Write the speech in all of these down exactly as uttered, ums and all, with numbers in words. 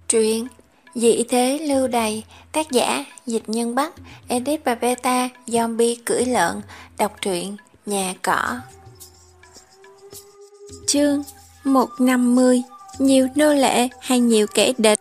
Truyện Dị thế lưu đày, tác giả Dịch Nhân Bắc, edit và beta Zombie cưỡi lợn, đọc truyện Nhà Cỏ. Chương một trăm năm mươi. Nhiều nô lệ hay nhiều kẻ địch?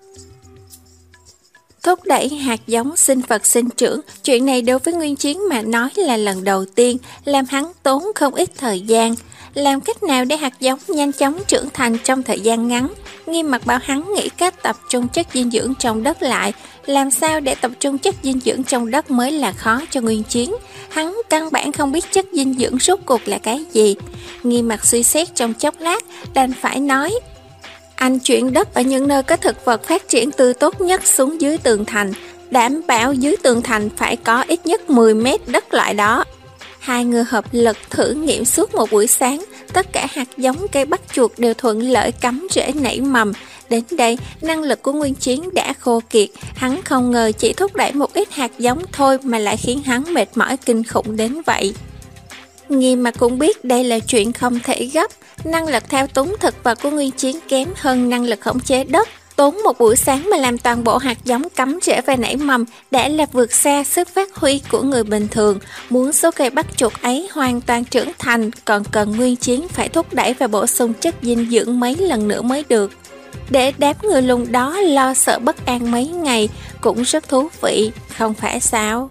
Thúc đẩy hạt giống sinh vật sinh trưởng, chuyện này đối với Nguyên Chiến mà nói là lần đầu tiên, làm hắn tốn không ít thời gian. Làm cách nào để hạt giống nhanh chóng trưởng thành trong thời gian ngắn? Nghiêm mặt bảo hắn nghĩ cách tập trung chất dinh dưỡng trong đất lại. Làm sao để tập trung chất dinh dưỡng trong đất mới là khó cho Nguyên Chiến. Hắn căn bản không biết chất dinh dưỡng rốt cuộc là cái gì. Nghiêm mặt suy xét trong chốc lát, đành phải nói: anh chuyển đất ở những nơi có thực vật phát triển tươi tốt nhất xuống dưới tường thành, đảm bảo dưới tường thành phải có ít nhất mười mét đất loại đó. Hai người hợp lực thử nghiệm suốt một buổi sáng, tất cả hạt giống cây bắt chuột đều thuận lợi cắm rễ nảy mầm. Đến đây, năng lực của Nguyên Chiến đã khô kiệt, hắn không ngờ chỉ thúc đẩy một ít hạt giống thôi mà lại khiến hắn mệt mỏi kinh khủng đến vậy. Nghiêm mà cũng biết đây là chuyện không thể gấp, năng lực thao túng thực vật của Nguyên Chiến kém hơn năng lực khống chế đất. Tốn một buổi sáng mà làm toàn bộ hạt giống cắm rễ và nảy mầm đã là vượt xa sức phát huy của người bình thường. Muốn số cây bắt chuột ấy hoàn toàn trưởng thành còn cần Nguyên Chiến phải thúc đẩy và bổ sung chất dinh dưỡng mấy lần nữa mới được. Để đám người lùn đó lo sợ bất an mấy ngày cũng rất thú vị, không phải sao?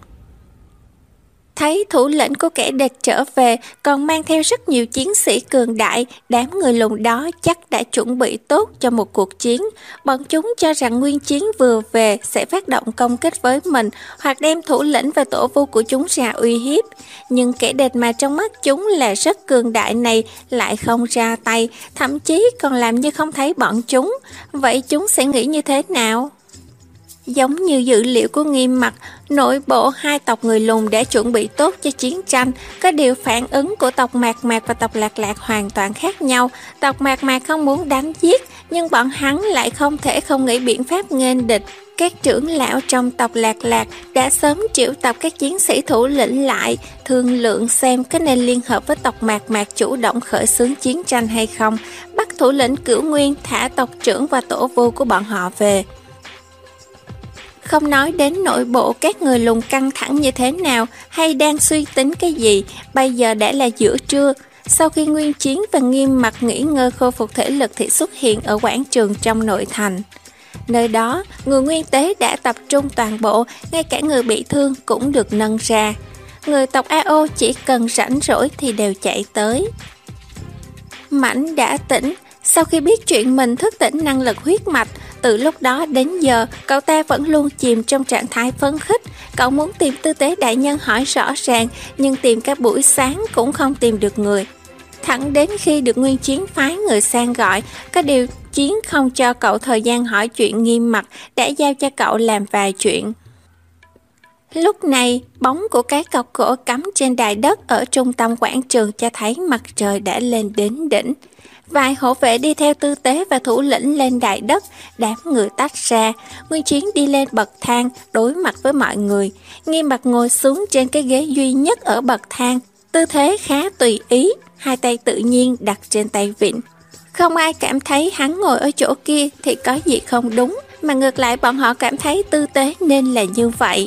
Thấy thủ lĩnh của kẻ địch trở về còn mang theo rất nhiều chiến sĩ cường đại, đám người lùn đó chắc đã chuẩn bị tốt cho một cuộc chiến. Bọn chúng cho rằng Nguyên Chiến vừa về sẽ phát động công kích với mình hoặc đem thủ lĩnh và tổ vu của chúng ra uy hiếp. Nhưng kẻ địch mà trong mắt chúng là rất cường đại này lại không ra tay, thậm chí còn làm như không thấy bọn chúng. Vậy chúng sẽ nghĩ như thế nào? Giống như dữ liệu của Nghiêm mặt, nội bộ hai tộc người lùn đã chuẩn bị tốt cho chiến tranh. Có điều phản ứng của tộc Mạc Mạc và tộc Lạc Lạc hoàn toàn khác nhau. Tộc Mạc Mạc không muốn đánh giết, nhưng bọn hắn lại không thể không nghĩ biện pháp nghênh địch. Các trưởng lão trong tộc Lạc Lạc đã sớm triệu tập các chiến sĩ thủ lĩnh lại, thương lượng xem có nên liên hợp với tộc Mạc Mạc chủ động khởi xướng chiến tranh hay không, bắt thủ lĩnh Cửu Nguyên thả tộc trưởng và tổ vu của bọn họ về. Không nói đến nội bộ các người lùn căng thẳng như thế nào hay đang suy tính cái gì, bây giờ đã là giữa trưa. Sau khi Nguyên Chiến và Nghiêm mặt nghỉ ngơi khôi phục thể lực thì xuất hiện ở quảng trường trong nội thành. Nơi đó, người nguyên tế đã tập trung toàn bộ, ngay cả người bị thương cũng được nâng ra. Người tộc a ô chỉ cần rảnh rỗi thì đều chạy tới. Mảnh đã tỉnh. Sau khi biết chuyện mình thức tỉnh năng lực huyết mạch, từ lúc đó đến giờ, cậu ta vẫn luôn chìm trong trạng thái phấn khích. Cậu muốn tìm tư tế đại nhân hỏi rõ ràng, nhưng tìm cả buổi sáng cũng không tìm được người. Thẳng đến khi được Nguyên Chiến phái người sang gọi, có điều Chiến không cho cậu thời gian hỏi chuyện Nghiêm mặt, đã giao cho cậu làm vài chuyện. Lúc này, bóng của cái cọc gỗ cắm trên đài đất ở trung tâm quảng trường cho thấy mặt trời đã lên đến đỉnh. Vài hộ vệ đi theo tư tế và thủ lĩnh lên đài đất, đám người tách ra. Nguyên Chiến đi lên bậc thang, đối mặt với mọi người. Nghiêm mặt ngồi xuống trên cái ghế duy nhất ở bậc thang, tư thế khá tùy ý, hai tay tự nhiên đặt trên tay vịn. Không ai cảm thấy hắn ngồi ở chỗ kia thì có gì không đúng, mà ngược lại bọn họ cảm thấy tư tế nên là như vậy.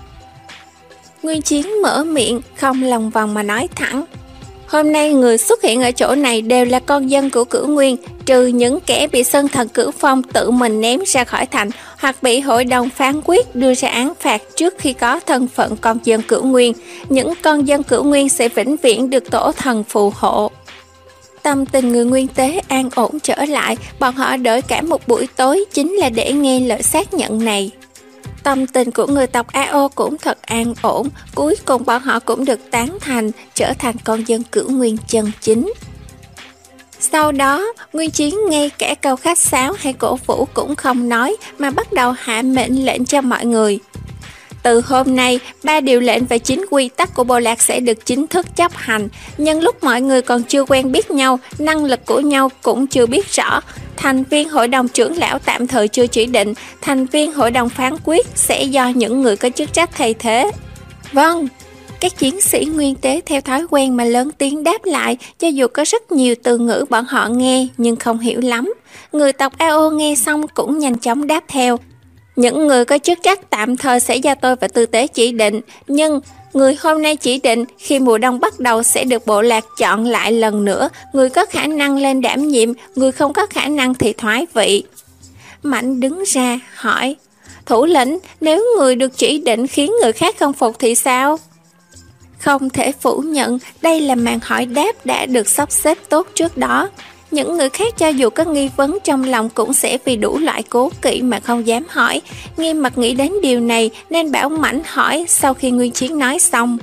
Nguyên Chiến mở miệng, không lòng vòng mà nói thẳng: hôm nay người xuất hiện ở chỗ này đều là con dân của Cửu Nguyên, trừ những kẻ bị Sơn Thần Cửu Phong tự mình ném ra khỏi thành hoặc bị hội đồng phán quyết đưa ra án phạt trước khi có thân phận con dân Cửu Nguyên. Những con dân Cửu Nguyên sẽ vĩnh viễn được tổ thần phù hộ. Tâm tình người nguyên tế an ổn trở lại, bọn họ đợi cả một buổi tối chính là để nghe lời xác nhận này. Tâm tình của người tộc a ô cũng thật an ổn, cuối cùng bọn họ cũng được tán thành, trở thành con dân Cửu Nguyên chân chính. Sau đó, Nguyên Chiến ngay cả câu khách sáo hay cổ vũ cũng không nói, mà bắt đầu hạ mệnh lệnh cho mọi người. Từ hôm nay, ba điều lệnh và chín quy tắc của bộ lạc sẽ được chính thức chấp hành. Nhân lúc mọi người còn chưa quen biết nhau, năng lực của nhau cũng chưa biết rõ, thành viên hội đồng trưởng lão tạm thời chưa chỉ định, thành viên hội đồng phán quyết sẽ do những người có chức trách thay thế. Vâng, Các chiến sĩ nguyên tế theo thói quen mà lớn tiếng đáp lại, cho dù có rất nhiều từ ngữ bọn họ nghe nhưng không hiểu lắm. Người tộc a ô nghe xong cũng nhanh chóng đáp theo. Những người có chức trách tạm thời sẽ do tôi và tư tế chỉ định, nhưng người hôm nay chỉ định khi mùa đông bắt đầu sẽ được bộ lạc chọn lại lần nữa. Người có khả năng lên đảm nhiệm, người không có khả năng thì thoái vị. Mạnh đứng ra hỏi, thủ lĩnh, nếu người được chỉ định khiến người khác không phục thì sao? Không thể phủ nhận, đây là màn hỏi đáp đã được sắp xếp tốt trước đó. Những người khác cho dù có nghi vấn trong lòng cũng sẽ vì đủ loại cố kỵ mà không dám hỏi. Nghiêm mặt nghĩ đến điều này nên bảo Mãnh hỏi sau khi Nguyên Chiến nói xong.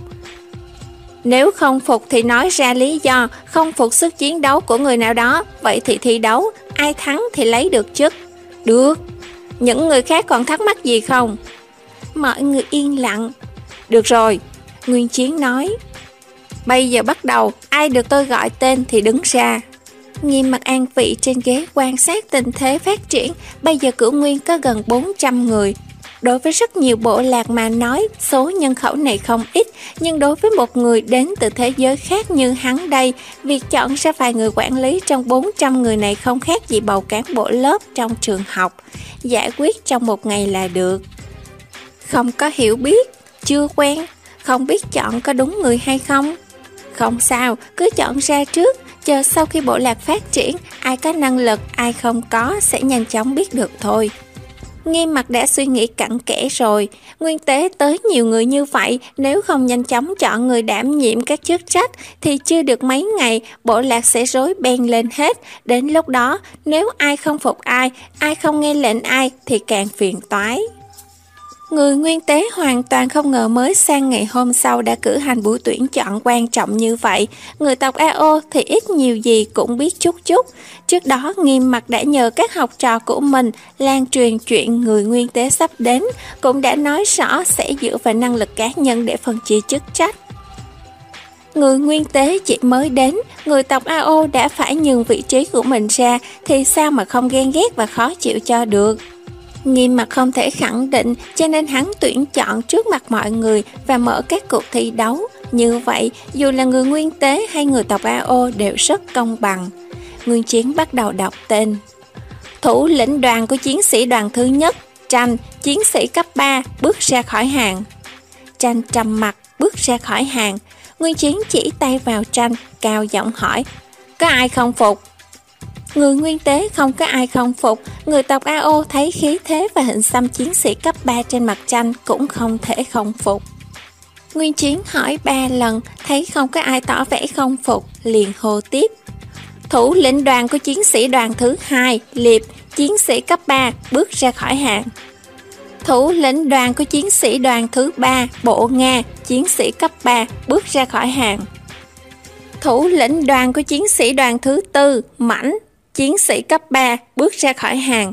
Nếu không phục thì nói ra lý do, không phục sức chiến đấu của người nào đó, vậy thì thi đấu, ai thắng thì lấy được chức. Được. Những người khác còn thắc mắc gì không? Mọi người yên lặng. Được rồi, Nguyên Chiến nói. Bây giờ bắt đầu, ai được tôi gọi tên thì đứng ra. Nghiêm mặt an vị trên ghế quan sát tình thế phát triển. Bây giờ Cửu Nguyên có gần bốn trăm người. Đối với rất nhiều bộ lạc mà nói, số nhân khẩu này không ít, nhưng đối với một người đến từ thế giới khác như hắn đây, việc chọn ra vài người quản lý trong bốn trăm người này không khác gì bầu cán bộ lớp trong trường học. Giải quyết trong một ngày là được. Không có hiểu biết, chưa quen, không biết chọn có đúng người hay không. Không sao, cứ chọn ra trước, chờ sau khi bộ lạc phát triển, ai có năng lực, ai không có sẽ nhanh chóng biết được thôi. Nghiêm mặt đã suy nghĩ cặn kẽ rồi, nguyên tế tới nhiều người như vậy, nếu không nhanh chóng chọn người đảm nhiệm các chức trách thì chưa được mấy ngày, bộ lạc sẽ rối beng lên hết. Đến lúc đó, nếu ai không phục ai, ai không nghe lệnh ai thì càng phiền toái. Người nguyên tế hoàn toàn không ngờ mới sang ngày hôm sau đã cử hành buổi tuyển chọn quan trọng như vậy. Người tộc a ô thì ít nhiều gì cũng biết chút chút. Trước đó Nghiêm mặt đã nhờ các học trò của mình lan truyền chuyện người nguyên tế sắp đến, cũng đã nói rõ sẽ dựa vào năng lực cá nhân để phân chia chức trách. Người nguyên tế chỉ mới đến, người tộc a ô đã phải nhường vị trí của mình ra thì sao mà không ghen ghét và khó chịu cho được. Nghiêm mặt không thể khẳng định, cho nên hắn tuyển chọn trước mặt mọi người và mở các cuộc thi đấu. Như vậy, dù là người nguyên tế hay người tộc a ô đều rất công bằng. Nguyên Chiến bắt đầu đọc tên. Thủ lĩnh đoàn của chiến sĩ đoàn thứ nhất, Tranh, chiến sĩ cấp ba, bước ra khỏi hàng. Tranh trầm mặt, bước ra khỏi hàng. Nguyên Chiến chỉ tay vào Tranh, cao giọng hỏi, có ai không phục? Người nguyên tế không có ai không phục. Người tộc a ô thấy khí thế và hình xăm chiến sĩ cấp ba trên mặt Tranh cũng không thể không phục. Nguyên Chiến hỏi ba lần, thấy không có ai tỏ vẻ không phục, liền hô tiếp. Thủ lĩnh đoàn của chiến sĩ đoàn thứ hai, Liệp, chiến sĩ cấp ba, bước ra khỏi hàng. Thủ lĩnh đoàn của chiến sĩ đoàn thứ ba, Bộ Nga, chiến sĩ cấp ba, bước ra khỏi hàng. Thủ lĩnh đoàn của chiến sĩ đoàn thứ tư, Mãnh, chiến sĩ cấp ba, bước ra khỏi hàng.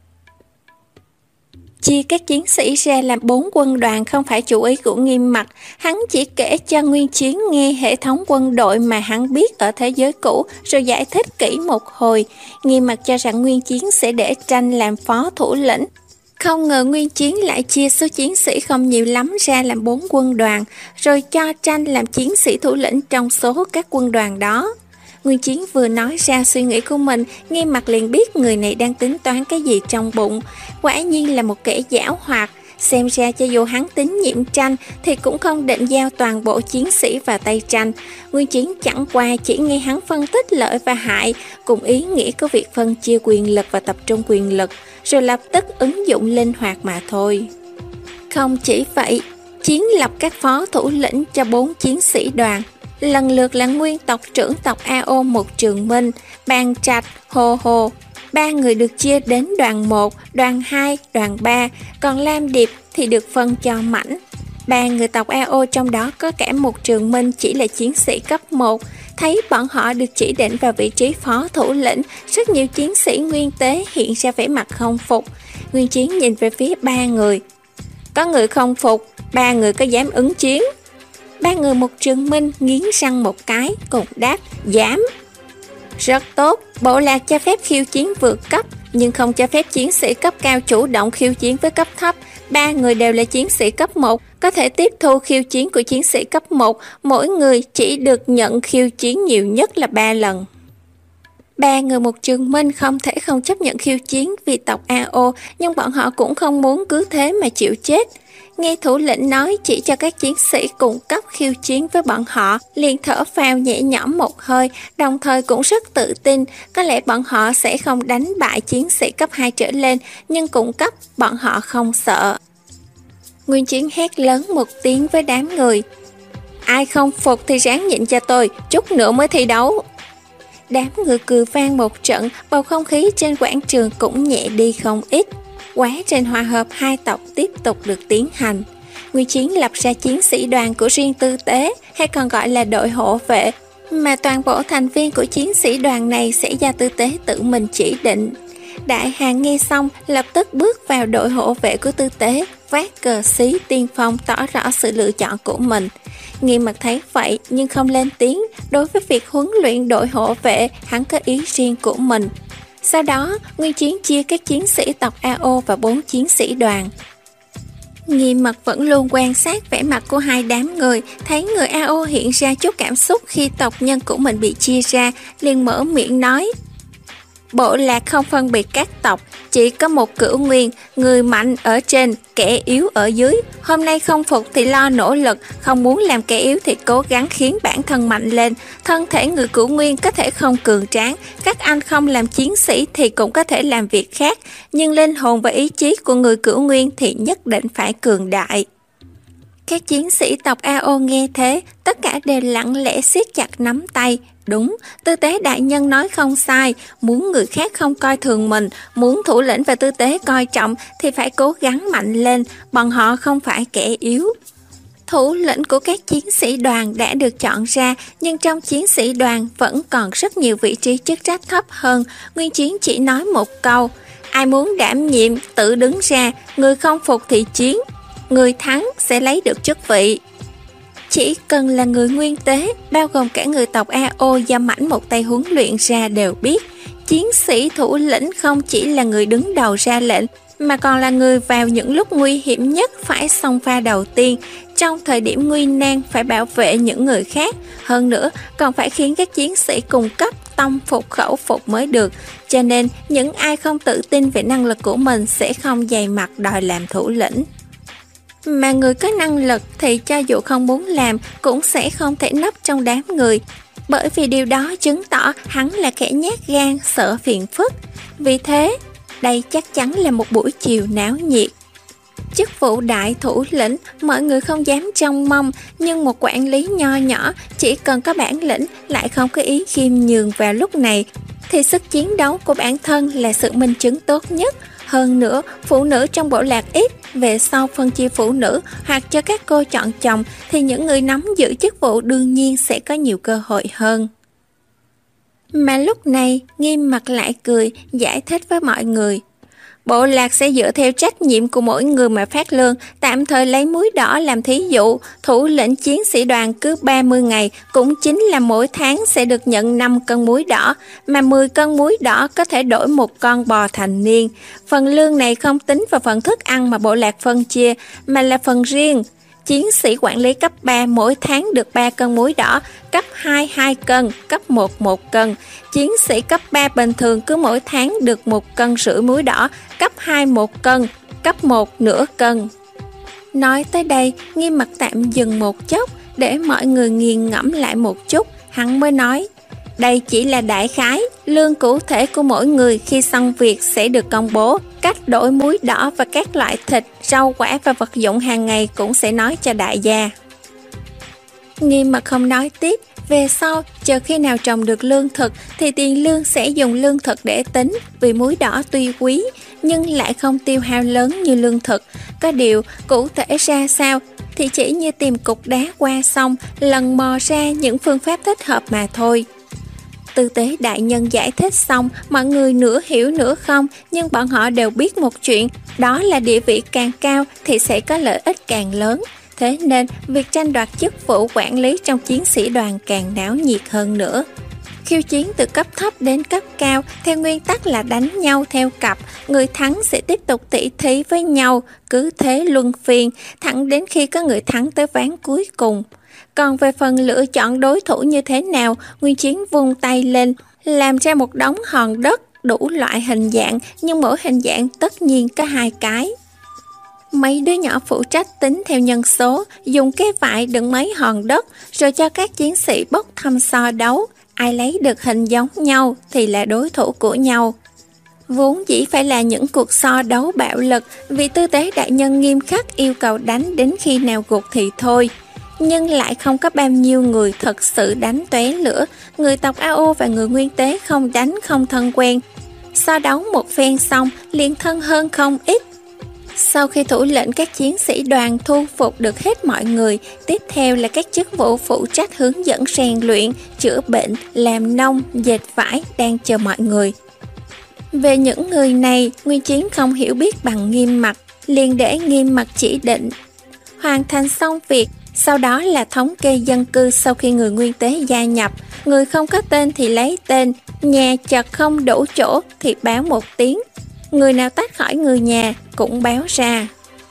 Chia các chiến sĩ ra làm bốn quân đoàn không phải chủ ý của Nghiêm mặt, hắn chỉ kể cho Nguyên Chiến nghe hệ thống quân đội mà hắn biết ở thế giới cũ, rồi giải thích kỹ một hồi. Nghiêm mặt cho rằng Nguyên Chiến sẽ để Tranh làm phó thủ lĩnh. Không ngờ Nguyên Chiến lại chia số chiến sĩ không nhiều lắm ra làm bốn quân đoàn, rồi cho Tranh làm chiến sĩ thủ lĩnh trong số các quân đoàn đó. Nguyên Chiến vừa nói ra suy nghĩ của mình, Nghiêm mặt liền biết người này đang tính toán cái gì trong bụng. Quả nhiên là một kẻ giảo hoạt. Xem ra cho dù hắn tín nhiệm Tranh thì cũng không định giao toàn bộ chiến sĩ vào tay Tranh. Nguyên Chiến chẳng qua chỉ nghe hắn phân tích lợi và hại, cùng ý nghĩa của việc phân chia quyền lực và tập trung quyền lực, rồi lập tức ứng dụng linh hoạt mà thôi. Không chỉ vậy, Chiến lập các phó thủ lĩnh cho bốn chiến sĩ đoàn, lần lượt là nguyên tộc trưởng tộc a ô Một Trường Minh, Bàn Trạch, Hồ Hồ. Ba người được chia đến đoàn một, đoàn hai, đoàn ba, còn Lam Điệp thì được phân cho Mãnh. Ba người tộc a ô trong đó có cả Một Trường Minh chỉ là chiến sĩ cấp một. Thấy bọn họ được chỉ định vào vị trí phó thủ lĩnh, rất nhiều chiến sĩ nguyên tế hiện ra vẻ mặt không phục. Nguyên Chiến nhìn về phía ba người. Có người không phục, ba người có dám ứng chiến? Ba người Một Trường Minh nghiến răng một cái, cùng đáp, dám. Rất tốt, bộ lạc cho phép khiêu chiến vượt cấp, nhưng không cho phép chiến sĩ cấp cao chủ động khiêu chiến với cấp thấp. Ba người đều là chiến sĩ cấp một, có thể tiếp thu khiêu chiến của chiến sĩ cấp một, mỗi người chỉ được nhận khiêu chiến nhiều nhất là ba lần. Ba người một trường minh không thể không chấp nhận khiêu chiến vì tộc a ô, nhưng bọn họ cũng không muốn cứ thế mà chịu chết. Nghe thủ lĩnh nói chỉ cho các chiến sĩ cùng cấp khiêu chiến với bọn họ, liền thở phào nhẹ nhõm một hơi, đồng thời cũng rất tự tin, có lẽ bọn họ sẽ không đánh bại chiến sĩ cấp hai trở lên, nhưng cùng cấp bọn họ không sợ. Nguyên Chiến hét lớn một tiếng với đám người. Ai không phục thì ráng nhịn cho tôi, chút nữa mới thi đấu. Đám người cười vang một trận, bầu không khí trên quảng trường cũng nhẹ đi không ít. Quá trình hòa hợp hai tộc tiếp tục được tiến hành. Nguyên Chiến lập ra chiến sĩ đoàn của riêng Tư Tế, hay còn gọi là đội hộ vệ, mà toàn bộ thành viên của chiến sĩ đoàn này sẽ do Tư Tế tự mình chỉ định. Đại Hàn nghe xong lập tức bước vào đội hộ vệ của Tư Tế, vác cờ xí tiên phong tỏ rõ sự lựa chọn của mình. Nghiêm Mặc thấy vậy nhưng không lên tiếng, đối với việc huấn luyện đội hộ vệ, hắn có ý riêng của mình. Sau đó, Nguyên Chiến chia các chiến sĩ tộc a ô và bốn chiến sĩ đoàn. Nghiêm Mặc vẫn luôn quan sát vẻ mặt của hai đám người, thấy người a ô hiện ra chút cảm xúc khi tộc nhân của mình bị chia ra, liền mở miệng nói. Bộ lạc không phân biệt các tộc, chỉ có một cửu nguyên, người mạnh ở trên, kẻ yếu ở dưới. Hôm nay không phục thì lo nỗ lực, không muốn làm kẻ yếu thì cố gắng khiến bản thân mạnh lên. Thân thể người cửu nguyên có thể không cường tráng, các anh không làm chiến sĩ thì cũng có thể làm việc khác, nhưng linh hồn và ý chí của người cửu nguyên thì nhất định phải cường đại. Các chiến sĩ tộc a ô nghe thế, tất cả đều lặng lẽ siết chặt nắm tay. Đúng, Tư Tế đại nhân nói không sai, muốn người khác không coi thường mình, muốn thủ lĩnh và Tư Tế coi trọng thì phải cố gắng mạnh lên, bọn họ không phải kẻ yếu. Thủ lĩnh của các chiến sĩ đoàn đã được chọn ra, nhưng trong chiến sĩ đoàn vẫn còn rất nhiều vị trí chức trách thấp hơn. Nguyên Chiến chỉ nói một câu, ai muốn đảm nhiệm tự đứng ra, người không phục thì chiến, người thắng sẽ lấy được chức vị. Chỉ cần là người nguyên tế, bao gồm cả người tộc a ô do Mãnh một tay huấn luyện ra đều biết, chiến sĩ thủ lĩnh không chỉ là người đứng đầu ra lệnh, mà còn là người vào những lúc nguy hiểm nhất phải xông pha đầu tiên, trong thời điểm nguy nan phải bảo vệ những người khác, hơn nữa còn phải khiến các chiến sĩ cùng cấp tâm phục khẩu phục mới được, cho nên những ai không tự tin về năng lực của mình sẽ không dày mặt đòi làm thủ lĩnh. Mà người có năng lực thì cho dù không muốn làm cũng sẽ không thể nấp trong đám người, bởi vì điều đó chứng tỏ hắn là kẻ nhát gan, sợ phiền phức. Vì thế, đây chắc chắn là một buổi chiều náo nhiệt. Chức vụ đại thủ lĩnh, mọi người không dám trông mong, nhưng một quản lý nho nhỏ chỉ cần có bản lĩnh lại không có ý khiêm nhường vào lúc này, thì sức chiến đấu của bản thân là sự minh chứng tốt nhất. Hơn nữa, phụ nữ trong bộ lạc ít, về sau phân chia phụ nữ hoặc cho các cô chọn chồng thì những người nắm giữ chức vụ đương nhiên sẽ có nhiều cơ hội hơn. Mà lúc này, Nghiêm Mặc lại cười, giải thích với mọi người. Bộ lạc sẽ dựa theo trách nhiệm của mỗi người mà phát lương, tạm thời lấy muối đỏ làm thí dụ, thủ lĩnh chiến sĩ đoàn cứ ba mươi ngày, cũng chính là mỗi tháng sẽ được nhận năm cân muối đỏ, mà mười cân muối đỏ có thể đổi một con bò thành niên. Phần lương này không tính vào phần thức ăn mà bộ lạc phân chia, mà là phần riêng. Chiến sĩ quản lý cấp ba mỗi tháng được ba cân muối đỏ, cấp hai hai cân, cấp một một cân. Chiến sĩ cấp ba bình thường cứ mỗi tháng được một cân rưỡi muối đỏ, cấp hai một cân, cấp một nửa cân. Nói tới đây, Nghiêm Mặc tạm dừng một chốc để mọi người nghiền ngẫm lại một chút, hắn mới nói. Đây chỉ là đại khái, lương cụ thể của mỗi người khi xong việc sẽ được công bố. Cách đổi muối đỏ và các loại thịt, rau quả và vật dụng hàng ngày cũng sẽ nói cho đại gia. Nghiêm Mặc không nói tiếp, về sau, chờ khi nào trồng được lương thực thì tiền lương sẽ dùng lương thực để tính, vì muối đỏ tuy quý nhưng lại không tiêu hao lớn như lương thực. Có điều, cụ thể ra sao thì chỉ như tìm cục đá qua sông, lần mò ra những phương pháp thích hợp mà thôi. Tư Tế đại nhân giải thích xong, mọi người nửa hiểu nửa không, nhưng bọn họ đều biết một chuyện, đó là địa vị càng cao thì sẽ có lợi ích càng lớn. Thế nên, việc tranh đoạt chức vụ quản lý trong chiến sĩ đoàn càng náo nhiệt hơn nữa. Khiêu chiến từ cấp thấp đến cấp cao theo nguyên tắc là đánh nhau theo cặp, người thắng sẽ tiếp tục tỉ thí với nhau, cứ thế luân phiên, thẳng đến khi có người thắng tới ván cuối cùng. Còn về phần lựa chọn đối thủ như thế nào, Nguyên Chiến vung tay lên, làm ra một đống hòn đất đủ loại hình dạng, nhưng mỗi hình dạng tất nhiên có hai cái. Mấy đứa nhỏ phụ trách tính theo nhân số, dùng cái vải đựng mấy hòn đất, rồi cho các chiến sĩ bốc thăm so đấu. Ai lấy được hình giống nhau thì là đối thủ của nhau. Vốn dĩ phải là những cuộc so đấu bạo lực, vì tư tế đại nhân nghiêm khắc yêu cầu đánh đến khi nào gục thì thôi. Nhưng lại không có bao nhiêu người thật sự đánh tóe lửa. Người tộc a o và người nguyên tế không đánh không thân quen. So đấu một phen xong liền thân hơn không ít. Sau khi thủ lĩnh các chiến sĩ đoàn thu phục được hết mọi người, tiếp theo là các chức vụ phụ trách hướng dẫn rèn luyện, chữa bệnh, làm nông, dệt vải đang chờ mọi người. Về những người này, Nguyên Chiến không hiểu biết bằng Nghiêm Mặc, liền để Nghiêm Mặc chỉ định. Hoàn thành xong việc, sau đó là thống kê dân cư sau khi người nguyên tế gia nhập. Người không có tên thì lấy tên, nhà chật không đủ chỗ thì báo một tiếng. Người nào tách khỏi người nhà cũng báo ra.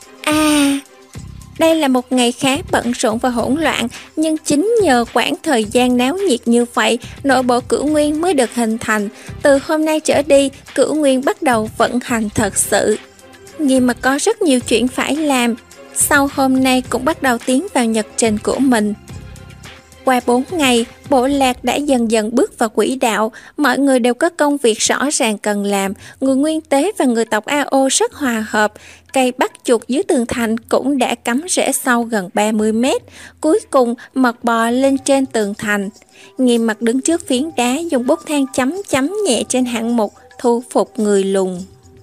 À, đây là một ngày khá bận rộn và hỗn loạn, nhưng chính nhờ quãng thời gian náo nhiệt như vậy, nội bộ Cửu Nguyên mới được hình thành. Từ hôm nay trở đi, Cửu Nguyên bắt đầu vận hành thật sự. Nghiêm Mặc có rất nhiều chuyện phải làm, sau hôm nay cũng bắt đầu tiến vào nhật trình của mình. Qua bốn ngày, bộ lạc đã dần dần bước vào quỹ đạo, mọi người đều có công việc rõ ràng cần làm, người nguyên tế và người tộc a o rất hòa hợp, cây bắt chuột dưới tường thành cũng đã cắm rễ sâu gần ba mươi mét, cuối cùng mật bò lên trên tường thành. Nghiêm Mặc đứng trước phiến đá dùng bút than chấm chấm nhẹ trên hạng mục thu phục người lùn.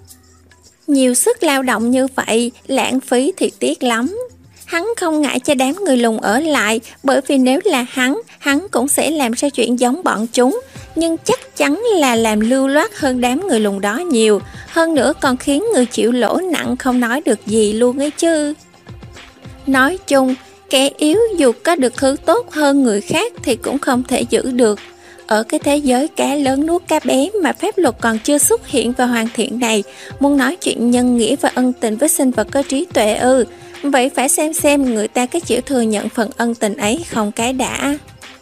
Nhiều sức lao động như vậy, lãng phí thì tiếc lắm. Hắn không ngại cho đám người lùn ở lại, bởi vì nếu là hắn, hắn cũng sẽ làm ra chuyện giống bọn chúng. Nhưng chắc chắn là làm lưu loát hơn đám người lùn đó nhiều. Hơn nữa còn khiến người chịu lỗ nặng không nói được gì luôn ấy chứ. Nói chung, kẻ yếu dù có được thứ tốt hơn người khác thì cũng không thể giữ được. Ở cái thế giới cá lớn nuốt cá bé mà pháp luật còn chưa xuất hiện và hoàn thiện này, muốn nói chuyện nhân nghĩa và ân tình với sinh vật có trí tuệ ư, vậy phải xem xem người ta có chịu thừa nhận phần ân tình ấy không cái đã.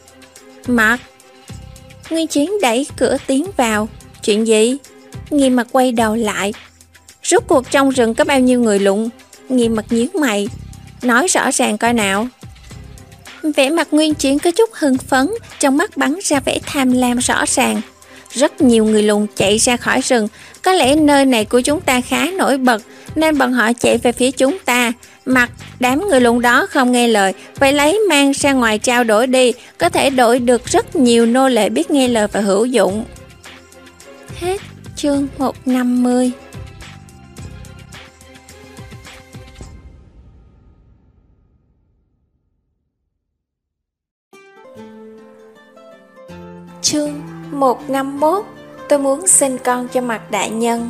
Mặc Nguyên Chiến đẩy cửa tiến vào. Chuyện gì? Nghiêm Mặc quay đầu lại. Rốt cuộc trong rừng có bao nhiêu người lùn? Nghiêm Mặc nhíu mày. Nói rõ ràng coi nào. Vẻ mặt Nguyên Chiến có chút hưng phấn, trong mắt bắn ra vẻ tham lam rõ ràng. Rất nhiều người lùn chạy ra khỏi rừng, có lẽ nơi này của chúng ta khá nổi bật, nên bọn họ chạy về phía chúng ta. Mặc đám người lùn đó không nghe lời, vậy lấy mang ra ngoài trao đổi đi, có thể đổi được rất nhiều nô lệ biết nghe lời và hữu dụng. Hết chương một trăm năm mươi. Chương một trăm năm mươi mốt. Tôi muốn sinh con cho Mặc đại nhân.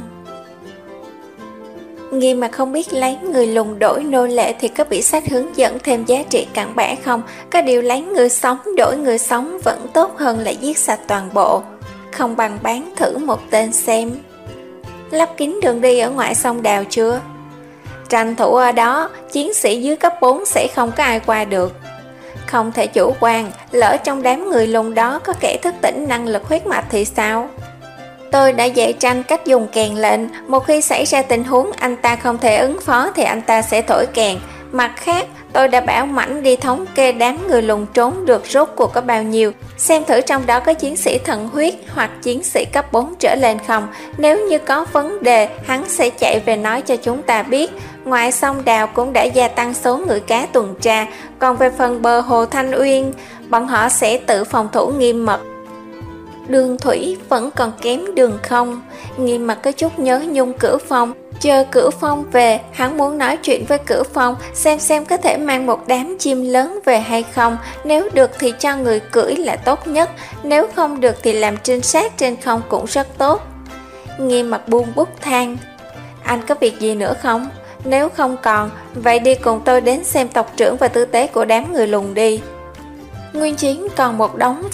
Nghiêm Mặc không biết lấy người lùn đổi nô lệ thì có bị sách hướng dẫn thêm giá trị cặn bã không? Có điều lấy người sống đổi người sống vẫn tốt hơn là giết sạch toàn bộ. Không bằng bán thử một tên xem. Lắp kín đường đi ở ngoại sông Đào chưa? Tranh thủ ở đó, chiến sĩ dưới cấp bốn sẽ không có ai qua được. Không thể chủ quan, lỡ trong đám người lùn đó có kẻ thức tỉnh năng lực huyết mạch thì sao? Tôi đã dạy Tranh cách dùng kèn lệnh, một khi xảy ra tình huống anh ta không thể ứng phó thì anh ta sẽ thổi kèn. Mặt khác, tôi đã bảo Mảnh đi thống kê đám người lùn trốn được rốt cuộc có bao nhiêu, xem thử trong đó có chiến sĩ thần huyết hoặc chiến sĩ cấp bốn trở lên không. Nếu như có vấn đề, hắn sẽ chạy về nói cho chúng ta biết. Ngoài sông Đào cũng đã gia tăng số người cá tuần tra, còn về phần bờ hồ Thanh Uyên, bọn họ sẽ tự phòng thủ nghiêm mật. Đường thủy vẫn còn kém đường không. Nghiêm Mặc có chút nhớ nhung Cửu Phong. Chờ Cửu Phong về, hắn muốn nói chuyện với Cửu Phong, xem xem có thể mang một đám chim lớn về hay không. Nếu được thì cho người cưỡi là tốt nhất, nếu không được thì làm trinh sát trên không cũng rất tốt. Nghiêm Mặc buông bút than. Anh có việc gì nữa không? Nếu không còn, vậy đi cùng tôi đến xem tộc trưởng và tư tế của đám người lùn đi. Nguyên Chiến còn một đống việc,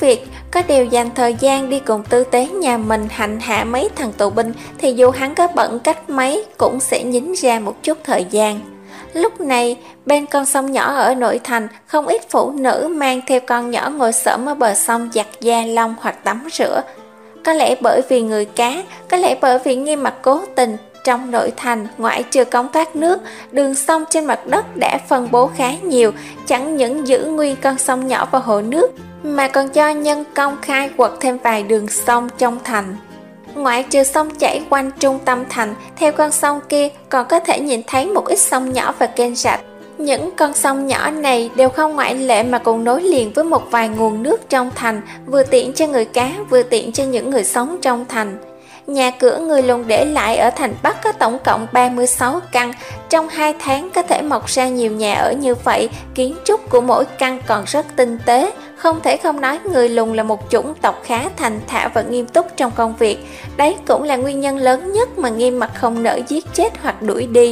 có điều dành thời gian đi cùng tư tế nhà mình hành hạ mấy thằng tù binh thì dù hắn có bận cách mấy cũng sẽ nhín ra một chút thời gian. Lúc này, bên con sông nhỏ ở nội thành, không ít phụ nữ mang theo con nhỏ ngồi xổm ở bờ sông giặt da lông hoặc tắm rửa. Có lẽ bởi vì người cá, có lẽ bởi vì nghiêm mặt cố tình, trong nội thành, ngoại trừ cống thoát nước, đường sông trên mặt đất đã phân bố khá nhiều, chẳng những giữ nguyên con sông nhỏ và hồ nước, mà còn cho nhân công khai quật thêm vài đường sông trong thành. Ngoại trừ sông chảy quanh trung tâm thành, theo con sông kia còn có thể nhìn thấy một ít sông nhỏ và kênh rạch. Những con sông nhỏ này đều không ngoại lệ mà cùng nối liền với một vài nguồn nước trong thành, vừa tiện cho người cá, vừa tiện cho những người sống trong thành. Nhà cửa người Lùng để lại ở thành Bắc có tổng cộng ba mươi sáu căn, trong hai tháng có thể mọc ra nhiều nhà ở như vậy, kiến trúc của mỗi căn còn rất tinh tế. Không thể không nói người Lùng là một chủng tộc khá thành thạo và nghiêm túc trong công việc, đấy cũng là nguyên nhân lớn nhất mà Nghiêm Mặt không nỡ giết chết hoặc đuổi đi.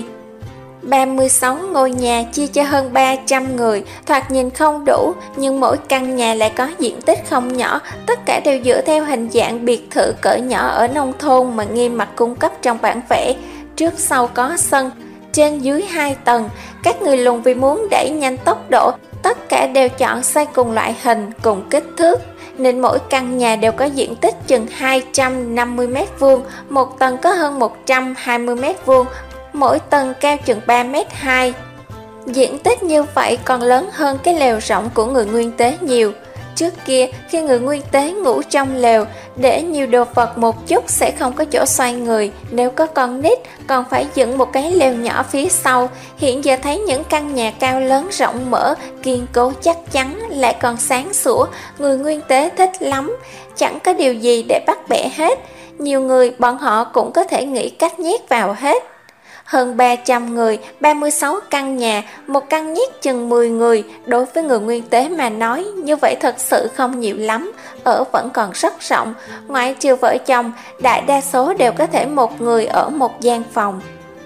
ba mươi sáu ngôi nhà chia cho hơn ba trăm người, thoạt nhìn không đủ, nhưng mỗi căn nhà lại có diện tích không nhỏ, tất cả đều dựa theo hình dạng biệt thự cỡ nhỏ ở nông thôn mà Nghiêm Mặt cung cấp trong bản vẽ. Trước sau có sân, trên dưới hai tầng, các người Lùng vì muốn đẩy nhanh tốc độ, tất cả đều chọn xây cùng loại hình, cùng kích thước, nên mỗi căn nhà đều có diện tích chừng hai trăm năm mươi mét vuông, một tầng có hơn một trăm hai mươi mét vuông, mỗi tầng cao chừng ba mét hai. Diện tích như vậy còn lớn hơn cái lều rộng của người Nguyên Tế nhiều. Trước kia, khi người Nguyên Tế ngủ trong lều, để nhiều đồ vật một chút sẽ không có chỗ xoay người, nếu có con nít còn phải dựng một cái lều nhỏ phía sau. Hiện giờ thấy những căn nhà cao lớn rộng mở, kiên cố chắc chắn, lại còn sáng sủa, người Nguyên Tế thích lắm, chẳng có điều gì để bắt bẻ hết. Nhiều người bọn họ cũng có thể nghĩ cách nhét vào hết. Hơn ba trăm người, ba mươi sáu căn nhà, một căn nhét chừng mười người, đối với người Nguyên Tế mà nói, như vậy thật sự không nhiều lắm, ở vẫn còn rất rộng, ngoại trừ vợ chồng, đại đa số đều có thể một người ở một gian phòng.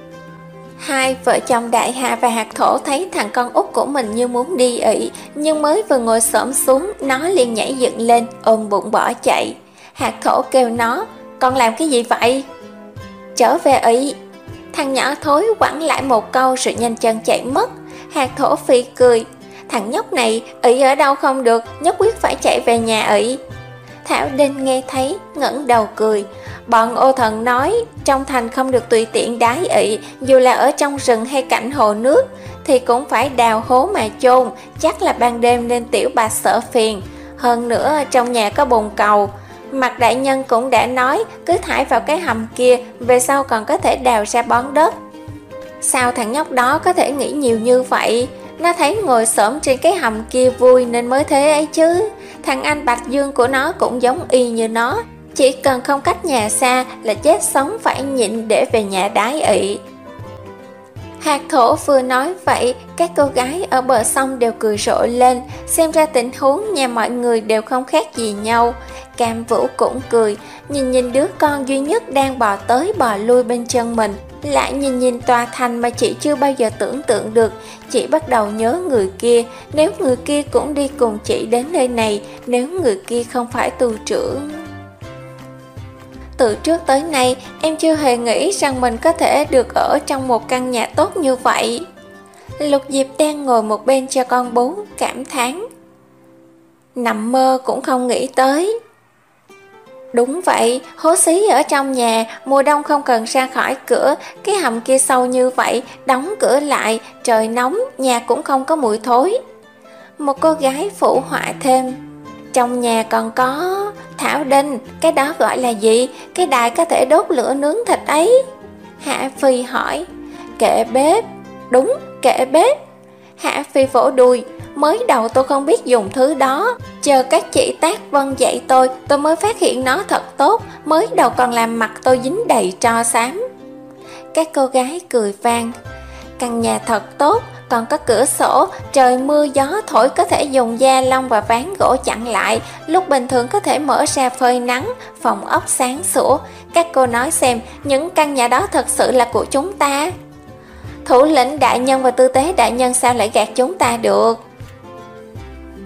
Hai vợ chồng Đại Hà và Hạt Thổ thấy thằng con út của mình như muốn đi ị, nhưng mới vừa ngồi xổm xuống, nó liền nhảy dựng lên, ôm bụng bỏ chạy. Hạt Thổ kêu nó, con làm cái gì vậy? Trở về ị. Thằng nhỏ thối quẳng lại một câu rồi nhanh chân chạy mất. Hạt Thổ phì cười, thằng nhóc này ị ở đâu không được, nhất quyết phải chạy về nhà ị. Thảo Đinh nghe thấy, ngẩng đầu cười, bọn ô thần nói trong thành không được tùy tiện đái ị, dù là ở trong rừng hay cạnh hồ nước thì cũng phải đào hố mà chôn, chắc là ban đêm nên tiểu bà sợ phiền. Hơn nữa trong nhà có bồn cầu, Mạc đại nhân cũng đã nói cứ thải vào cái hầm kia, về sau còn có thể đào ra bón đất. Sao thằng nhóc đó có thể nghĩ nhiều như vậy? Nó thấy ngồi xổm trên cái hầm kia vui nên mới thế ấy chứ. Thằng anh Bạch Dương của nó cũng giống y như nó, chỉ cần không cách nhà xa là chết sống phải nhịn để về nhà đái ị. Hạt Thổ vừa nói vậy, các cô gái ở bờ sông đều cười rộ lên, xem ra tình huống nhà mọi người đều không khác gì nhau. Cam Vũ cũng cười, nhìn nhìn đứa con duy nhất đang bò tới bò lui bên chân mình, lại nhìn nhìn tòa thành mà chị chưa bao giờ tưởng tượng được. Chị bắt đầu nhớ người kia, nếu người kia cũng đi cùng chị đến nơi này, nếu người kia không phải tù trưởng. Từ trước tới nay, em chưa hề nghĩ rằng mình có thể được ở trong một căn nhà tốt như vậy. Lục Diệp đang ngồi một bên cho con bú, cảm thán. Nằm mơ cũng không nghĩ tới. Đúng vậy, hố xí ở trong nhà, mùa đông không cần ra khỏi cửa, cái hầm kia sâu như vậy, đóng cửa lại, trời nóng, nhà cũng không có mùi thối. Một cô gái phụ họa thêm, trong nhà còn có... Thảo Đinh, cái đó gọi là gì? Cái đài có thể đốt lửa nướng thịt ấy. Hạ Phi hỏi. Kệ bếp. Đúng, kệ bếp. Hạ Phi vỗ đùi. Mới đầu tôi không biết dùng thứ đó, chờ các chị Tác Vân dạy tôi, tôi mới phát hiện nó thật tốt. Mới đầu còn làm mặt tôi dính đầy tro xám. Các cô gái cười vang. Căn nhà thật tốt, còn có cửa sổ, trời mưa gió thổi có thể dùng da lông và ván gỗ chặn lại, lúc bình thường có thể mở ra phơi nắng, phòng ốc sáng sủa. Các cô nói xem, những căn nhà đó thật sự là của chúng ta. Thủ lĩnh đại nhân và tư tế đại nhân sao lại gạt chúng ta được?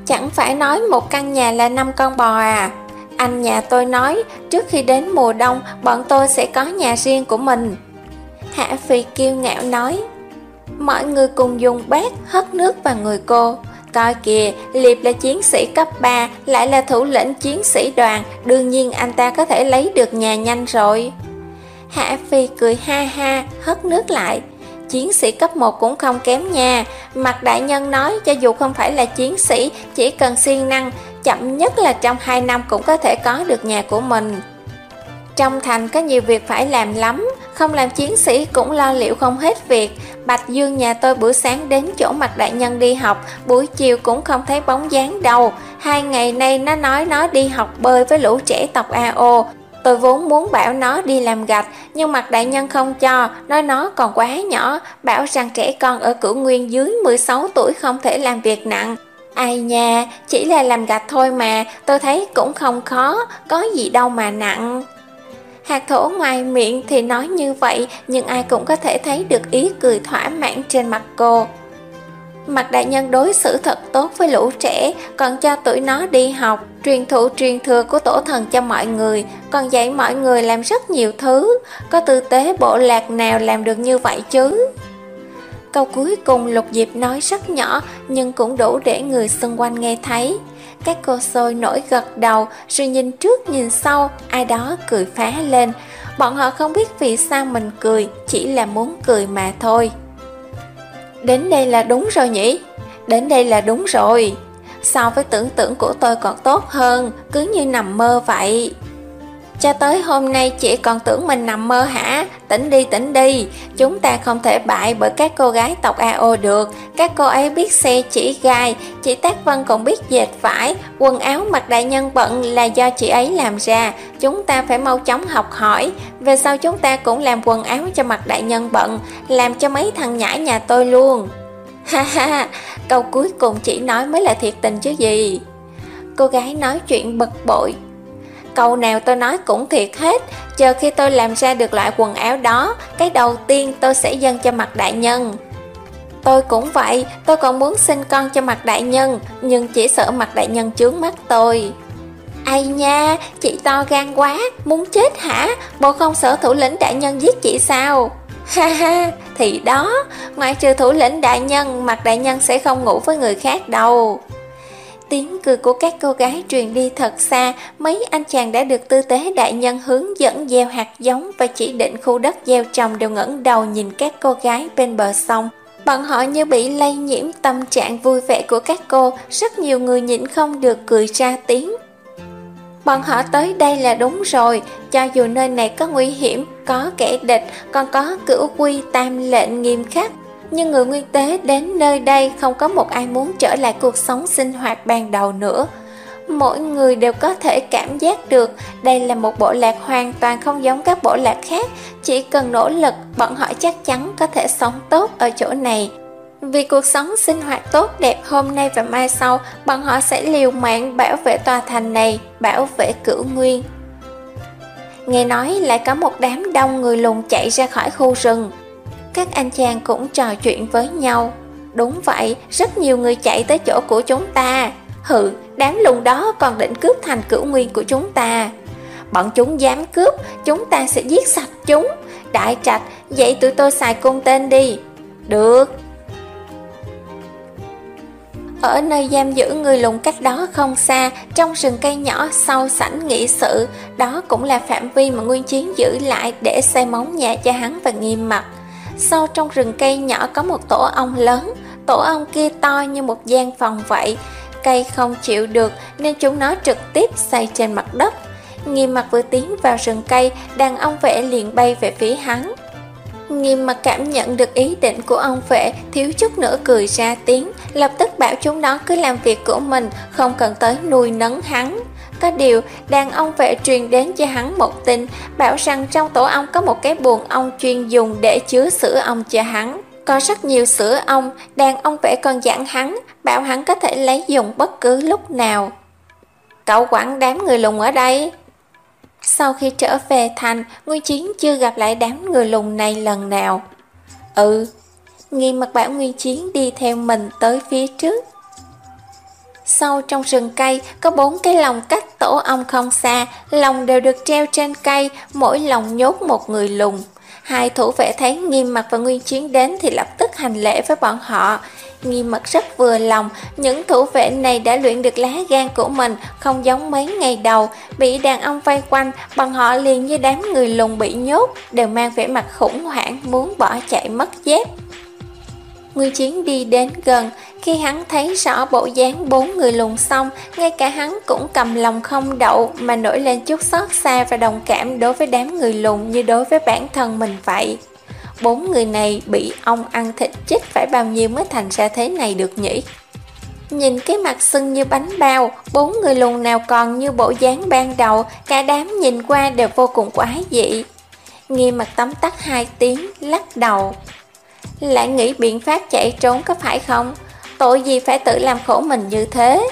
Chẳng phải nói một căn nhà là năm con bò à? Anh nhà tôi nói trước khi đến mùa đông bọn tôi sẽ có nhà riêng của mình. Hạ Phi kiêu ngạo nói. Mọi người cùng dùng bát hất nước vào người cô. Coi kìa, Liệp là chiến sĩ cấp ba, lại là thủ lĩnh chiến sĩ đoàn, đương nhiên anh ta có thể lấy được nhà nhanh rồi. Hạ Phi cười ha ha, hất nước lại. Chiến sĩ cấp một cũng không kém nha. Mạc đại nhân nói cho dù không phải là chiến sĩ, chỉ cần siêng năng, chậm nhất là trong hai năm cũng có thể có được nhà của mình. Trong thành có nhiều việc phải làm lắm, không làm chiến sĩ cũng lo liệu không hết việc. Bạch Dương nhà tôi buổi sáng đến chỗ Mạc đại nhân đi học, buổi chiều cũng không thấy bóng dáng đâu. Hai ngày nay nó nói nó đi học bơi với lũ trẻ tộc a o. Tôi vốn muốn bảo nó đi làm gạch, nhưng Mạc đại nhân không cho, nói nó còn quá nhỏ, bảo rằng trẻ con ở Cửu Nguyên dưới mười sáu tuổi không thể làm việc nặng. Ai nha, chỉ là làm gạch thôi mà, tôi thấy cũng không khó, có gì đâu mà nặng. Hạt Thổ ngoài miệng thì nói như vậy, nhưng ai cũng có thể thấy được ý cười thỏa mãn trên mặt cô. Mạc đại nhân đối xử thật tốt với lũ trẻ, còn cho tụi nó đi học, truyền thụ truyền thừa của tổ thần cho mọi người, còn dạy mọi người làm rất nhiều thứ. Có tư tế bộ lạc nào làm được như vậy chứ? Câu cuối cùng Lục Diệp nói rất nhỏ, nhưng cũng đủ để người xung quanh nghe thấy. Các cô sôi nổi gật đầu, rồi nhìn trước nhìn sau, ai đó cười phá lên. Bọn họ không biết vì sao mình cười, chỉ là muốn cười mà thôi. Đến đây là đúng rồi nhỉ? Đến đây là đúng rồi. So với tưởng tượng của tôi còn tốt hơn, cứ như nằm mơ vậy. Cho tới hôm nay chị còn tưởng mình nằm mơ hả? Tỉnh đi tỉnh đi, chúng ta không thể bại bởi các cô gái tộc a o được. Các cô ấy biết xe chỉ gai, chị Tác Vân còn biết dệt vải. Quần áo Mạc đại nhân bận là do chị ấy làm ra. Chúng ta phải mau chóng học hỏi. Về sau chúng ta cũng làm quần áo cho Mạc đại nhân bận, làm cho mấy thằng nhãi nhà tôi luôn. Ha ha, câu cuối cùng chị nói mới là thiệt tình chứ gì. Cô gái nói chuyện bực bội. Câu nào tôi nói cũng thiệt hết. Chờ khi tôi làm ra được loại quần áo đó, cái đầu tiên tôi sẽ dâng cho Mạc đại nhân. Tôi cũng vậy, tôi còn muốn sinh con cho Mạc đại nhân, nhưng chỉ sợ Mạc đại nhân chướng mắt tôi. Ai nha, chị to gan quá, muốn chết hả? Bộ không sợ thủ lĩnh đại nhân giết chị sao? Ha ha, thì đó, ngoại trừ thủ lĩnh đại nhân, Mạc đại nhân sẽ không ngủ với người khác đâu. Tiếng cười của các cô gái truyền đi thật xa, mấy anh chàng đã được tư tế đại nhân hướng dẫn gieo hạt giống và chỉ định khu đất gieo trồng đều ngẩng đầu nhìn các cô gái bên bờ sông. Bọn họ như bị lây nhiễm tâm trạng vui vẻ của các cô, rất nhiều người nhịn không được cười ra tiếng. Bọn họ tới đây là đúng rồi, cho dù nơi này có nguy hiểm, có kẻ địch, còn có cửu quy tam lệnh nghiêm khắc, nhưng người nguyên tế đến nơi đây không có một ai muốn trở lại cuộc sống sinh hoạt ban đầu nữa. Mỗi người đều có thể cảm giác được đây là một bộ lạc hoàn toàn không giống các bộ lạc khác. Chỉ cần nỗ lực, bọn họ chắc chắn có thể sống tốt ở chỗ này. Vì cuộc sống sinh hoạt tốt đẹp hôm nay và mai sau, bọn họ sẽ liều mạng bảo vệ tòa thành này, bảo vệ Cửu Nguyên. Nghe nói lại có một đám đông người lùn chạy ra khỏi khu rừng. Các anh chàng cũng trò chuyện với nhau. Đúng vậy, rất nhiều người chạy tới chỗ của chúng ta. Hừ, đám lùn đó còn định cướp thành Cửu Nguyên của chúng ta. Bọn chúng dám cướp, chúng ta sẽ giết sạch chúng. Đại Trạch, vậy tụi tôi xài cung tên đi. Được. Ở nơi giam giữ người lùn cách đó không xa, trong rừng cây nhỏ sau sảnh nghị sự, đó cũng là phạm vi mà Nguyên Chiến giữ lại để xây móng nhà cho hắn và Nghiêm Mặc. Sau trong rừng cây nhỏ có một tổ ong lớn, tổ ong kia to như một gian phòng vậy. Cây không chịu được nên chúng nó trực tiếp xây trên mặt đất. Nghiêm Mặc vừa tiến vào rừng cây, đàn ong vệ liền bay về phía hắn. Nghiêm Mặc cảm nhận được ý định của ong vệ, thiếu chút nữa cười ra tiếng, lập tức bảo chúng nó cứ làm việc của mình, không cần tới nuôi nấng hắn. Có điều, đàn ong vệ truyền đến cho hắn một tin, bảo rằng trong tổ ong có một cái buồng ong chuyên dùng để chứa sữa ong cho hắn. Có rất nhiều sữa ong, đàn ong vệ còn dặn hắn, bảo hắn có thể lấy dùng bất cứ lúc nào. Cậu quản đám người lùn ở đây. Sau khi trở về thành, Nguyên Chiến chưa gặp lại đám người lùn này lần nào. Ừ, Nghiêm Mặc bảo Nguyên Chiến đi theo mình tới phía trước. Sâu trong rừng cây có bốn cái lồng cách tổ ong không xa, lồng đều được treo trên cây, mỗi lồng nhốt một người lùn. Hai thủ vệ thấy Nghiêm Mặc và Nguyên Chiến đến thì lập tức hành lễ với bọn họ. Nghiêm Mặc rất vừa lòng, những thủ vệ này đã luyện được lá gan của mình, không giống mấy ngày đầu, bị đàn ông vây quanh, bọn họ liền như đám người lùn bị nhốt, đều mang vẻ mặt khủng hoảng muốn bỏ chạy mất dép. Nguyên Chiến đi đến gần, khi hắn thấy rõ bộ dáng bốn người lùn xong, ngay cả hắn cũng cầm lòng không đậu mà nổi lên chút xót xa và đồng cảm đối với đám người lùn như đối với bản thân mình vậy. Bốn người này bị ong ăn thịt chết phải bao nhiêu mới thành ra thế này được nhỉ? Nhìn cái mặt sưng như bánh bao, bốn người lùn nào còn như bộ dáng ban đầu, cả đám nhìn qua đều vô cùng quái dị. Nghiêm Mặc tấm tắc hai tiếng, lắc đầu. Lại nghĩ biện pháp chạy trốn có phải không? Tội gì phải tự làm khổ mình như thế?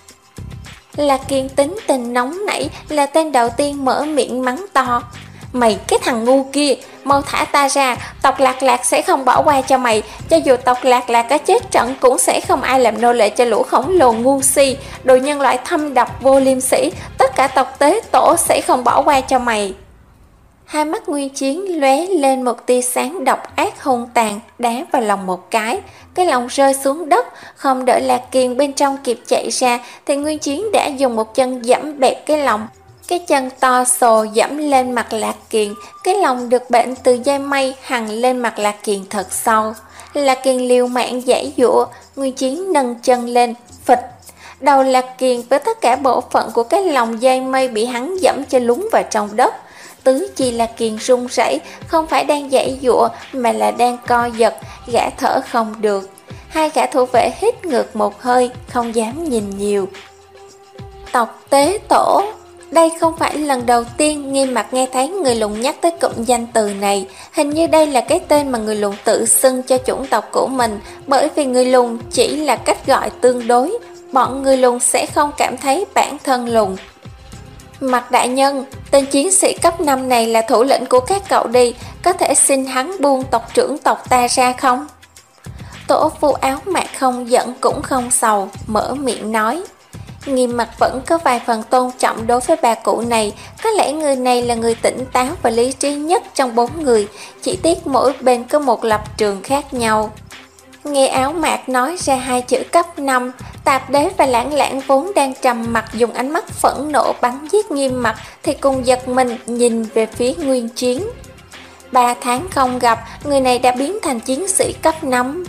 Lạc Kiên tính tình nóng nảy, là tên đầu tiên mở miệng mắng to. Mày cái thằng ngu kia, mau thả ta ra, tộc Lạc Lạc sẽ không bỏ qua cho mày. Cho dù tộc Lạc Lạc có chết trận cũng sẽ không ai làm nô lệ cho lũ khổng lồ ngu si, đồ nhân loại thâm độc vô liêm sỉ. Tất cả tộc Tế Tổ sẽ không bỏ qua cho mày. Hai mắt Nguyên Chiến lóe lên một tia sáng độc ác hung tàn, đá vào lòng một cái. Cái lòng rơi xuống đất, không đợi Lạc Kiên bên trong kịp chạy ra thì Nguyên Chiến đã dùng một chân giẫm bẹp cái lòng. Cái chân to xồ giẫm lên mặt Lạc Kiên, cái lòng được bệnh từ dây mây hằn lên mặt Lạc Kiên thật sâu. Lạc Kiên liều mạng giãy giụa, Nguyên Chiến nâng chân lên, phịch. Đầu Lạc Kiên với tất cả bộ phận của cái lòng dây mây bị hắn giẫm cho lún vào trong đất. Tứ chi Lạc Kiên run rẩy, không phải đang giãy giụa mà là đang co giật, gã thở không được. Hai gã thủ vệ hít ngược một hơi, không dám nhìn nhiều. Tộc Tế Tổ. Đây không phải lần đầu tiên Nghiêm Mặc nghe thấy người lùn nhắc tới cụm danh từ này. Hình như đây là cái tên mà người lùn tự xưng cho chủng tộc của mình, bởi vì người lùn chỉ là cách gọi tương đối. Bọn người lùn sẽ không cảm thấy bản thân lùn. Mặc đại nhân, tên chiến sĩ cấp năm này là thủ lĩnh của các cậu đi, có thể xin hắn buông tộc trưởng tộc ta ra không? Tổ phu áo mạc không giận cũng không sầu, mở miệng nói. Nghiêm Mặc vẫn có vài phần tôn trọng đối với bà cụ này, có lẽ người này là người tỉnh táo và lý trí nhất trong bốn người, chỉ tiếc mỗi bên có một lập trường khác nhau. Nghe áo mạc nói ra hai chữ cấp năm, Tạp Đế và Lãng Lãng vốn đang trầm mặt dùng ánh mắt phẫn nộ bắn giết Nghiêm Mặc thì cùng giật mình nhìn về phía Nguyên Chiến. Ba tháng không gặp, người này đã biến thành chiến sĩ cấp năm.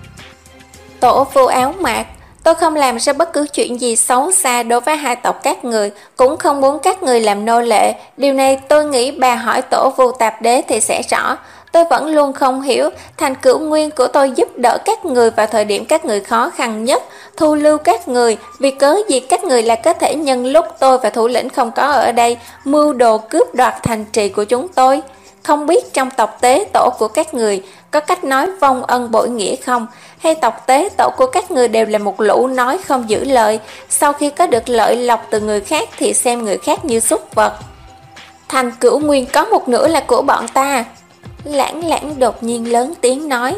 Tổ vô áo mạc, tôi không làm ra bất cứ chuyện gì xấu xa đối với hai tộc các người, cũng không muốn các người làm nô lệ. Điều này tôi nghĩ bà hỏi tổ vu Tạp Đế thì sẽ rõ. Tôi vẫn luôn không hiểu, thành cửu nguyên của tôi giúp đỡ các người vào thời điểm các người khó khăn nhất, thu lưu các người, vì cớ gì các người lại có thể nhân lúc tôi và thủ lĩnh không có ở đây, mưu đồ cướp đoạt thành trì của chúng tôi. Không biết trong tộc Tế Tổ của các người có cách nói vong ân bội nghĩa không? Hay tộc Tế Tổ của các người đều là một lũ nói không giữ lời, sau khi có được lợi lộc từ người khác thì xem người khác như súc vật? Thành cửu nguyên có một nửa là của bọn ta. Lãng Lãng đột nhiên lớn tiếng nói.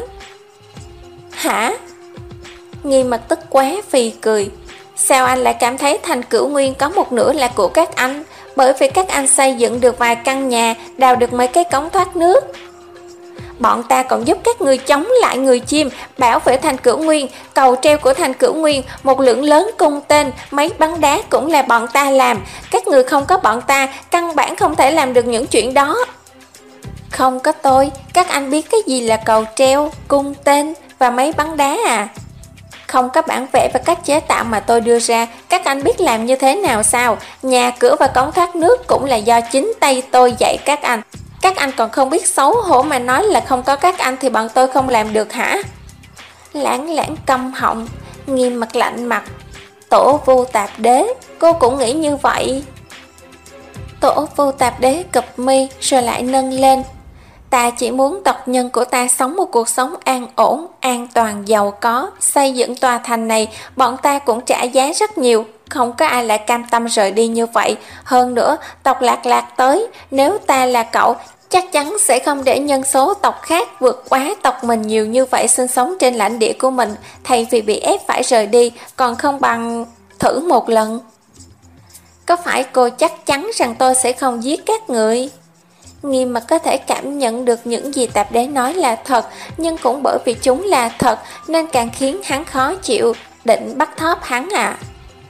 Hả? Nghiêm Mặc tức quá phì cười. Sao anh lại cảm thấy thành cửu nguyên có một nửa là của các anh? Bởi vì các anh xây dựng được vài căn nhà, đào được mấy cái cống thoát nước. Bọn ta còn giúp các người chống lại người chim, bảo vệ thành cửu nguyên, cầu treo của thành cửu nguyên, một lượng lớn cung tên, máy bắn đá cũng là bọn ta làm. Các người không có bọn ta, căn bản không thể làm được những chuyện đó. Không có tôi, các anh biết cái gì là cầu treo, cung tên và máy bắn đá à? Không có bản vẽ và cách chế tạo mà tôi đưa ra, các anh biết làm như thế nào sao? Nhà cửa và cống thoát nước cũng là do chính tay tôi dạy các anh. Các anh còn không biết xấu hổ mà nói là không có các anh thì bọn tôi không làm được hả? Lãng Lãng câm họng, Nghiêm Mặc lạnh mặt. Tổ vu Tạp Đế, cô cũng nghĩ như vậy? Tổ vu Tạp Đế cụp mi rồi lại nâng lên. Ta chỉ muốn tộc nhân của ta sống một cuộc sống an ổn, an toàn, giàu có. Xây dựng tòa thành này, bọn ta cũng trả giá rất nhiều. Không có ai lại cam tâm rời đi như vậy. Hơn nữa, tộc Lạc Lạc tới, nếu ta là cậu, chắc chắn sẽ không để nhân số tộc khác vượt quá tộc mình nhiều như vậy sinh sống trên lãnh địa của mình. Thay vì bị ép phải rời đi, còn không bằng... thử một lần. Có phải cô chắc chắn rằng tôi sẽ không giết các người? Nghiêm Mặt có thể cảm nhận được những gì tạp đế nói là thật, nhưng cũng bởi vì chúng là thật nên càng khiến hắn khó chịu. Định bắt thóp hắn à?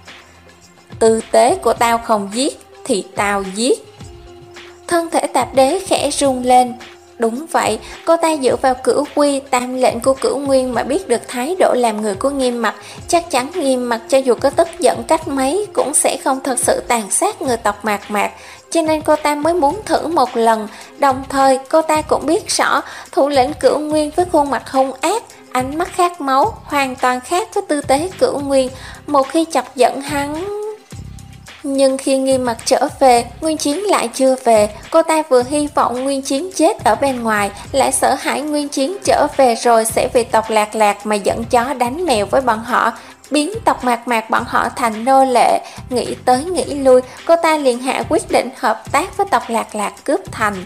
Tư tế của tao không giết thì tao giết. Thân thể tạp đế khẽ rung lên. Đúng vậy, cô ta dựa vào cửu quy tam lệnh của cửu nguyên mà biết được thái độ làm người của Nghiêm Mặt. Chắc chắn Nghiêm Mặt cho dù có tức giận cách mấy cũng sẽ không thật sự tàn sát người tộc Mạc Mạc, cho nên cô ta mới muốn thử một lần. Đồng thời cô ta cũng biết rõ thủ lĩnh cửu nguyên với khuôn mặt hung ác, ánh mắt khát máu, hoàn toàn khác với tư tế cửu nguyên. Một khi chọc giận hắn... Nhưng khi Nghiêm Mặt trở về, Nguyên Chiến lại chưa về. Cô ta vừa hy vọng Nguyên Chiến chết ở bên ngoài, lại sợ hãi Nguyên Chiến trở về rồi sẽ vì tộc Lạc Lạc mà dẫn chó đánh mèo với bọn họ, biến tộc Mạc Mạc bọn họ thành nô lệ. Nghĩ tới nghĩ lui, cô ta liền hạ quyết định hợp tác với tộc Lạc Lạc cướp thành.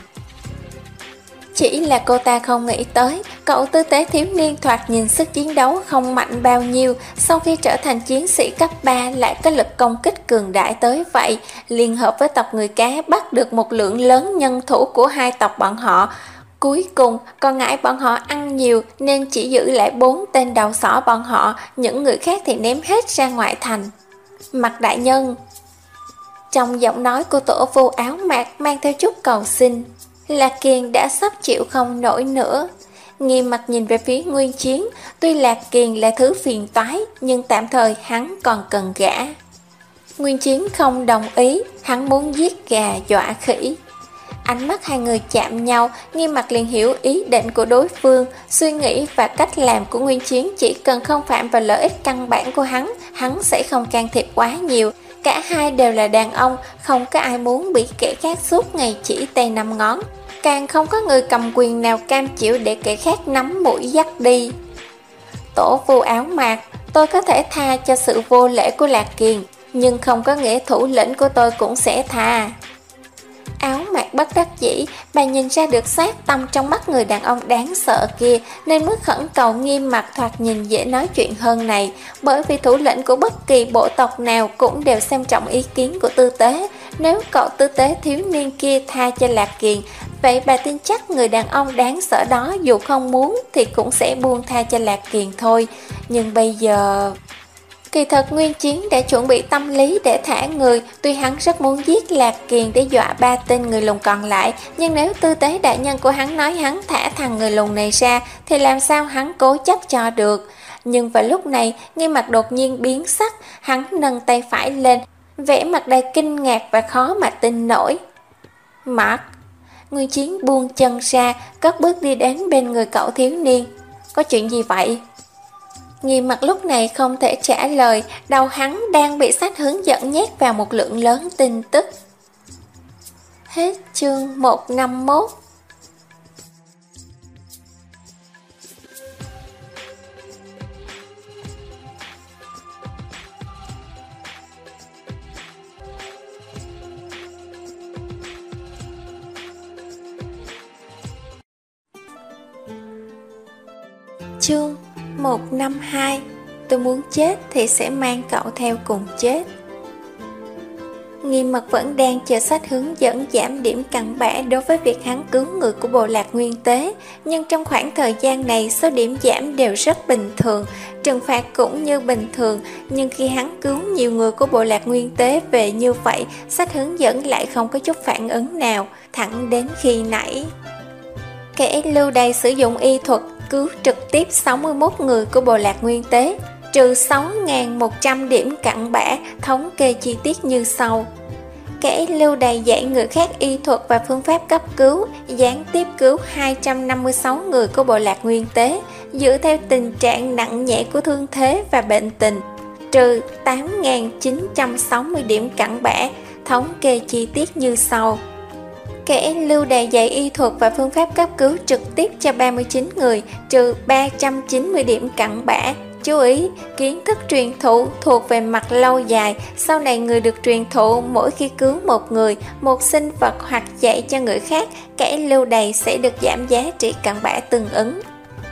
Chỉ là cô ta không nghĩ tới, cậu tư tế thiếu niên thoạt nhìn sức chiến đấu không mạnh bao nhiêu, sau khi trở thành chiến sĩ cấp ba lại có lực công kích cường đại tới vậy, liên hợp với tộc người cá bắt được một lượng lớn nhân thủ của hai tộc bọn họ. Cuối cùng, còn ngại bọn họ ăn nhiều nên chỉ giữ lại bốn tên đầu sỏ bọn họ, những người khác thì ném hết ra ngoại thành. Mặt đại nhân. Trong giọng nói của tổ vu áo mạc mang theo chút cầu xin. Lạc Kiền đã sắp chịu không nổi nữa. Nghiêm Mặt nhìn về phía Nguyên Chiến, tuy Lạc Kiền là thứ phiền toái, nhưng tạm thời hắn còn cần gã. Nguyên Chiến không đồng ý, hắn muốn giết gà dọa khỉ. Ánh mắt hai người chạm nhau, Nghiêm Mặt liền hiểu ý định của đối phương, suy nghĩ và cách làm của Nguyên Chiến chỉ cần không phạm vào lợi ích căn bản của hắn, hắn sẽ không can thiệp quá nhiều. Cả hai đều là đàn ông, không có ai muốn bị kẻ khác suốt ngày chỉ tay năm ngón. Càng không có người cầm quyền nào cam chịu để kẻ khác nắm mũi dắt đi. Tổ vu áo mạc, tôi có thể tha cho sự vô lễ của Lạc Kiền, nhưng không có nghĩa thủ lĩnh của tôi cũng sẽ tha. Áo mạc bất đắc dĩ, bà nhìn ra được sát tâm trong mắt người đàn ông đáng sợ kia, nên mới khẩn cầu Nghiêm Mặt thoạt nhìn dễ nói chuyện hơn này, bởi vì thủ lĩnh của bất kỳ bộ tộc nào cũng đều xem trọng ý kiến của tư tế. Nếu cậu tư tế thiếu niên kia tha cho Lạc Kiền, vậy bà tin chắc người đàn ông đáng sợ đó dù không muốn thì cũng sẽ buông tha cho Lạc Kiền thôi. Nhưng bây giờ... Kỳ thật Nguyên Chiến đã chuẩn bị tâm lý để thả người, tuy hắn rất muốn giết Lạc Kiền để dọa ba tên người lùn còn lại, nhưng nếu tư tế đại nhân của hắn nói hắn thả thằng người lùn này ra, thì làm sao hắn cố chấp cho được. Nhưng vào lúc này, Nghiêm Mặt đột nhiên biến sắc, hắn nâng tay phải lên, vẻ mặt đầy kinh ngạc và khó mà tin nổi. Mặt! Nguyên Chiến buông chân ra, cất bước đi đến bên người cậu thiếu niên. Có chuyện gì vậy? Nghiêm Mặt lúc này không thể trả lời, đầu hắn đang bị sách hướng dẫn nhét vào một lượng lớn tin tức. Hết chương một trăm năm mươi mốt. Chương một trăm năm mươi hai. Tôi muốn chết thì sẽ mang cậu theo cùng chết. Nghiêm Mặt vẫn đang chờ sách hướng dẫn giảm điểm cặn bã đối với việc hắn cứu người của bộ lạc Nguyên Tế, nhưng trong khoảng thời gian này số điểm giảm đều rất bình thường, trừng phạt cũng như bình thường, nhưng khi hắn cứu nhiều người của bộ lạc Nguyên Tế về như vậy, sách hướng dẫn lại không có chút phản ứng nào, thẳng đến khi nãy. Kẻ lưu đày sử dụng y thuật cứu trực tiếp sáu mươi mốt người của bộ lạc Nguyên Tế, trừ sáu nghìn một trăm điểm cặn bã, thống kê chi tiết như sau. Kẻ lưu đày dạy người khác y thuật và phương pháp cấp cứu, gián tiếp cứu hai trăm năm mươi sáu người của bộ lạc Nguyên Tế, dựa theo tình trạng nặng nhẹ của thương thế và bệnh tình, trừ tám nghìn chín trăm sáu mươi điểm cặn bã, thống kê chi tiết như sau. Kẻ lưu đày dạy y thuật và phương pháp cấp cứu trực tiếp cho ba mươi chín người, trừ ba trăm chín mươi điểm cặn bã. Chú ý, kiến thức truyền thụ thuộc về mặt lâu dài, sau này người được truyền thụ mỗi khi cứu một người, một sinh vật hoặc dạy cho người khác, kẻ lưu đày sẽ được giảm giá trị cặn bã tương ứng.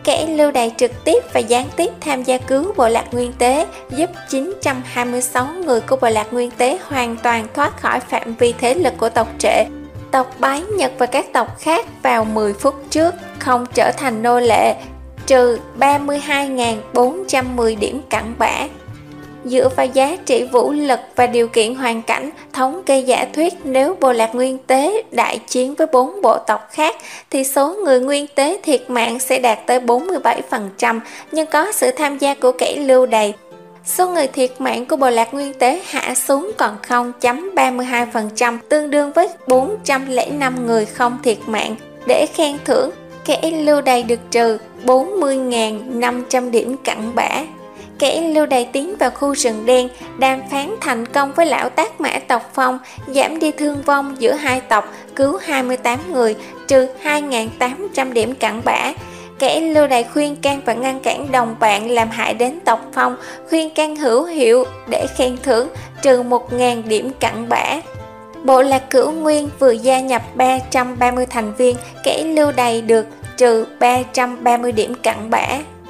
kẻ lưu đày trực tiếp và gián tiếp tham gia cứu bộ lạc Nguyên Tế, giúp chín trăm hai mươi sáu người của bộ lạc Nguyên Tế hoàn toàn thoát khỏi phạm vi thế lực của tộc Trệ. Tộc Bái Nhật và các tộc khác vào mười phút trước không trở thành nô lệ, trừ ba mươi hai nghìn bốn trăm mười điểm cặn bã. Dựa vào giá trị vũ lực và điều kiện hoàn cảnh, thống kê giả thuyết nếu bộ lạc Nguyên Tế đại chiến với bốn bộ tộc khác thì số người Nguyên Tế thiệt mạng sẽ đạt tới bốn mươi bảy phần trăm, nhưng có sự tham gia của kẻ lưu đày. Số người thiệt mạng của bộ lạc Nguyên Tế hạ xuống còn không phẩy ba mươi hai phần trăm, tương đương với bốn trăm lẻ năm người không thiệt mạng. Để khen thưởng, kẻ lưu đày được trừ bốn mươi nghìn năm trăm điểm cặn bã. Kẻ lưu đày tiến vào khu rừng đen, đàm phán thành công với lão Tác Mã tộc Phong, giảm đi thương vong giữa hai tộc, cứu hai mươi tám người, trừ hai nghìn tám trăm điểm cặn bã. Kẻ lưu đày khuyên can và ngăn cản đồng bạn làm hại đến tộc Phong, khuyên can hữu hiệu để khen thưởng, trừ một nghìn điểm cặn bã. Bộ lạc Cửu Nguyên vừa gia nhập ba trăm ba mươi thành viên, kẻ lưu đày được trừ ba trăm ba mươi điểm cặn bã.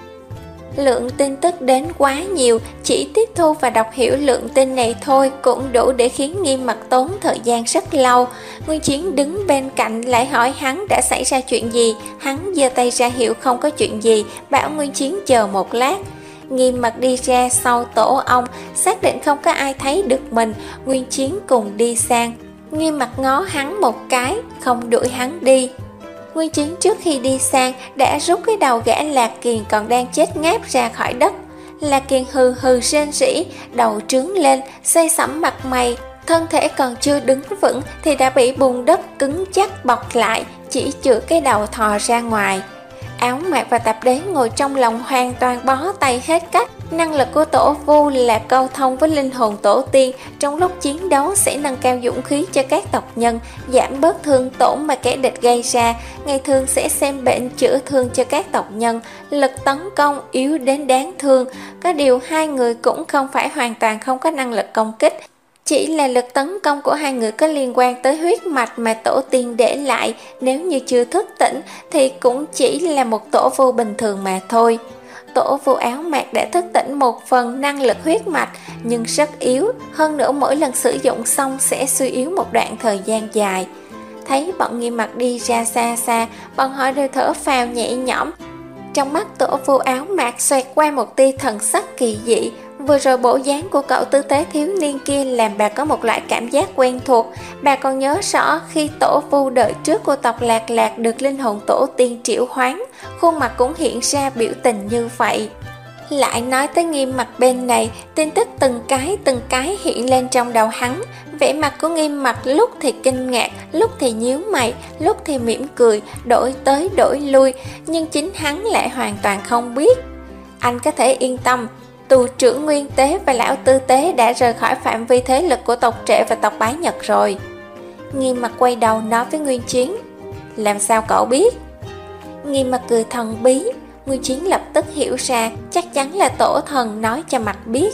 Lượng tin tức đến quá nhiều, chỉ tiếp thu và đọc hiểu lượng tin này thôi cũng đủ để khiến Nghiêm Mặc tốn thời gian rất lâu. Nguyên Chiến đứng bên cạnh lại hỏi hắn đã xảy ra chuyện gì. Hắn giơ tay ra hiệu không có chuyện gì, bảo Nguyên Chiến chờ một lát. Nghiêm Mặc đi ra sau tổ ong, xác định không có ai thấy được mình. Nguyên Chiến cùng đi sang. Nghiêm Mặc ngó hắn một cái, không đuổi hắn đi. Nguyên Chiến trước khi đi sang đã rút cái đầu gã Lạc Kiền còn đang chết ngáp ra khỏi đất. Lạc Kiền hừ hừ rên rỉ, đầu trướng lên, xây sẩm mặt mày, thân thể còn chưa đứng vững thì đã bị bùn đất cứng chắc bọc lại, chỉ chừa cái đầu thò ra ngoài. Áo Mạc và Tạp Đế ngồi trong lòng hoàn toàn bó tay hết cách. Năng lực của Tổ Vu là câu thông với linh hồn tổ tiên, trong lúc chiến đấu sẽ nâng cao dũng khí cho các tộc nhân, giảm bớt thương tổn mà kẻ địch gây ra, ngày thường sẽ xem bệnh chữa thương cho các tộc nhân, lực tấn công yếu đến đáng thương. Có điều hai người cũng không phải hoàn toàn không có năng lực công kích, chỉ là lực tấn công của hai người có liên quan tới huyết mạch mà tổ tiên để lại, nếu như chưa thức tỉnh thì cũng chỉ là một tổ vu bình thường mà thôi. Tổ vu Áo Mạc đã thức tỉnh một phần năng lực huyết mạch, nhưng rất yếu, hơn nữa mỗi lần sử dụng xong sẽ suy yếu một đoạn thời gian dài. Thấy bọn Nghiêm Mặc đi ra xa xa, bọn họ đều thở phào nhẹ nhõm. Trong mắt tổ vu Áo Mạc xoẹt qua một tia thần sắc kỳ dị. Vừa rồi bộ dáng của cậu tư tế thiếu niên kia làm bà có một loại cảm giác quen thuộc. Bà còn nhớ rõ khi tổ vu đợi trước của tộc Lạc Lạc được linh hồn tổ tiên triệu hoán, khuôn mặt cũng hiện ra biểu tình như vậy. Lại nói tới Nghiêm Mặc bên này, tin tức từng cái từng cái hiện lên trong đầu hắn. Vẻ mặt của Nghiêm Mặc lúc thì kinh ngạc, lúc thì nhíu mày, lúc thì mỉm cười, đổi tới đổi lui, nhưng chính hắn lại hoàn toàn không biết. Anh có thể yên tâm, tù trưởng Nguyên Tế và lão Tư Tế đã rời khỏi phạm vi thế lực của tộc Trệ và tộc Bái Nhật rồi. Nghiêm Mặc quay đầu nói với Nguyên Chiến, làm sao cậu biết? Nghiêm Mặc cười thần bí. Nguyên Chiến lập tức hiểu ra, chắc chắn là tổ thần nói cho Mặc biết.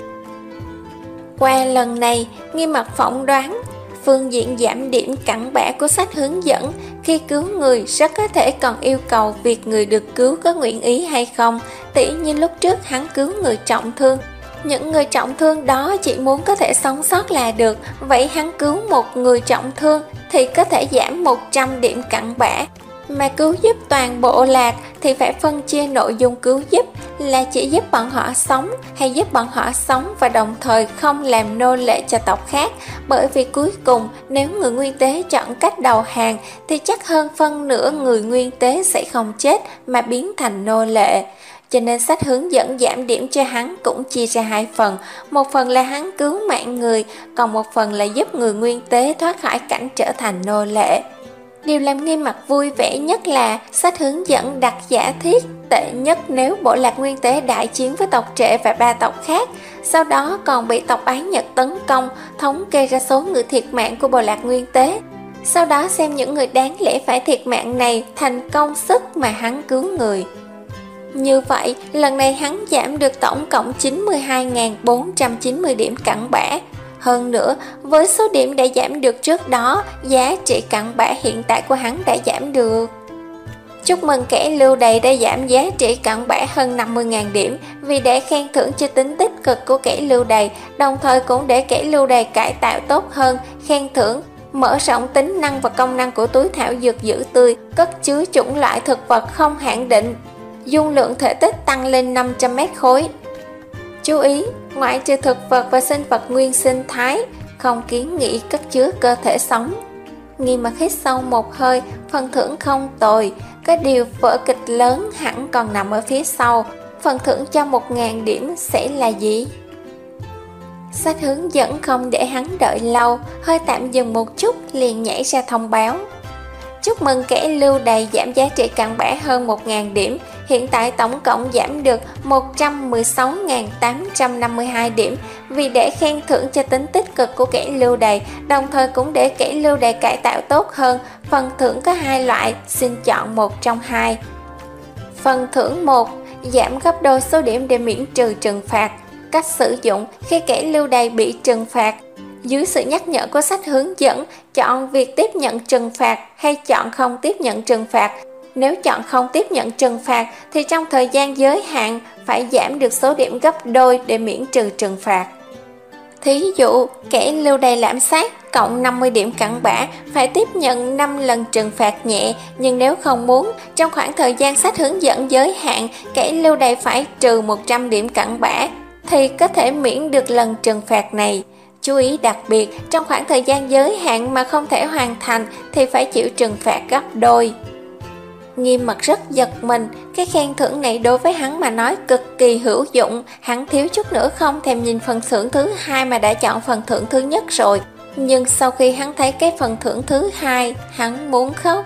Qua lần này, Nghiêm Mặc phỏng đoán phương diện giảm điểm cặn bã của sách hướng dẫn, khi cứu người rất có thể còn yêu cầu việc người được cứu có nguyện ý hay không. Tỉ như lúc trước hắn cứu người trọng thương, những người trọng thương đó chỉ muốn có thể sống sót là được. Vậy hắn cứu một người trọng thương thì có thể giảm một trăm điểm cặn bã, mà cứu giúp toàn bộ lạc thì phải phân chia nội dung cứu giúp là chỉ giúp bọn họ sống hay giúp bọn họ sống và đồng thời không làm nô lệ cho tộc khác. Bởi vì cuối cùng nếu người Nguyên Tế chọn cách đầu hàng thì chắc hơn phân nửa người Nguyên Tế sẽ không chết mà biến thành nô lệ. Cho nên sách hướng dẫn giảm điểm cho hắn cũng chia ra hai phần. Một phần là hắn cứu mạng người, còn một phần là giúp người Nguyên Tế thoát khỏi cảnh trở thành nô lệ. Điều làm Nghiêm Mặc vui vẻ nhất là sách hướng dẫn đặt giả thiết tệ nhất nếu bộ lạc Nguyên Tế đại chiến với tộc Trệ và ba tộc khác, sau đó còn bị tộc Ái Nhật tấn công, thống kê ra số người thiệt mạng của bộ lạc Nguyên Tế. Sau đó xem những người đáng lẽ phải thiệt mạng này thành công sức mà hắn cứu người. Như vậy, lần này hắn giảm được tổng cộng chín mươi hai nghìn bốn trăm chín mươi điểm cặn bã. Hơn nữa, với số điểm đã giảm được trước đó, giá trị cặn bã hiện tại của hắn đã giảm được. Chúc mừng kẻ lưu đày đã giảm giá trị cặn bã hơn năm mươi nghìn điểm, vì để khen thưởng cho tính tích cực của kẻ lưu đày, đồng thời cũng để kẻ lưu đày cải tạo tốt hơn. Khen thưởng mở rộng tính năng và công năng của túi thảo dược giữ tươi, cất chứa chủng loại thực vật không hạn định, dung lượng thể tích tăng lên năm trăm mét khối. Chú ý, ngoại trừ thực vật và sinh vật nguyên sinh thái, không kiến nghị cất chứa cơ thể sống. Nghi mà hít sâu một hơi, phần thưởng không tồi, có điều vở kịch lớn hẳn còn nằm ở phía sau. Phần thưởng cho một nghìn điểm sẽ là gì? Sách hướng dẫn không để hắn đợi lâu, hơi tạm dừng một chút liền nhảy ra thông báo. Chúc mừng kẻ lưu đày giảm giá trị cặn bã hơn một nghìn điểm, hiện tại tổng cộng giảm được một trăm mười sáu nghìn tám trăm năm mươi hai điểm, vì để khen thưởng cho tính tích cực của kẻ lưu đày, đồng thời cũng để kẻ lưu đày cải tạo tốt hơn. Phần thưởng có hai loại, xin chọn một trong hai. Phần thưởng một, giảm gấp đôi số điểm để miễn trừ trừng phạt. Cách sử dụng khi kẻ lưu đày bị trừng phạt. Dưới sự nhắc nhở của sách hướng dẫn, chọn việc tiếp nhận trừng phạt hay chọn không tiếp nhận trừng phạt. Nếu chọn không tiếp nhận trừng phạt thì trong thời gian giới hạn phải giảm được số điểm gấp đôi để miễn trừ trừng phạt. Thí dụ, kẻ lưu đày lạm sát cộng năm mươi điểm cặn bã phải tiếp nhận năm lần trừng phạt nhẹ, nhưng nếu không muốn, trong khoảng thời gian sách hướng dẫn giới hạn, kẻ lưu đày phải trừ một trăm điểm cặn bã, thì có thể miễn được lần trừng phạt này. Chú ý đặc biệt, trong khoảng thời gian giới hạn mà không thể hoàn thành thì phải chịu trừng phạt gấp đôi. Nghiêm Mặt rất giật mình, cái khen thưởng này đối với hắn mà nói cực kỳ hữu dụng. Hắn thiếu chút nữa không thèm nhìn phần thưởng thứ hai mà đã chọn phần thưởng thứ nhất rồi. Nhưng sau khi hắn thấy cái phần thưởng thứ hai, hắn muốn khóc.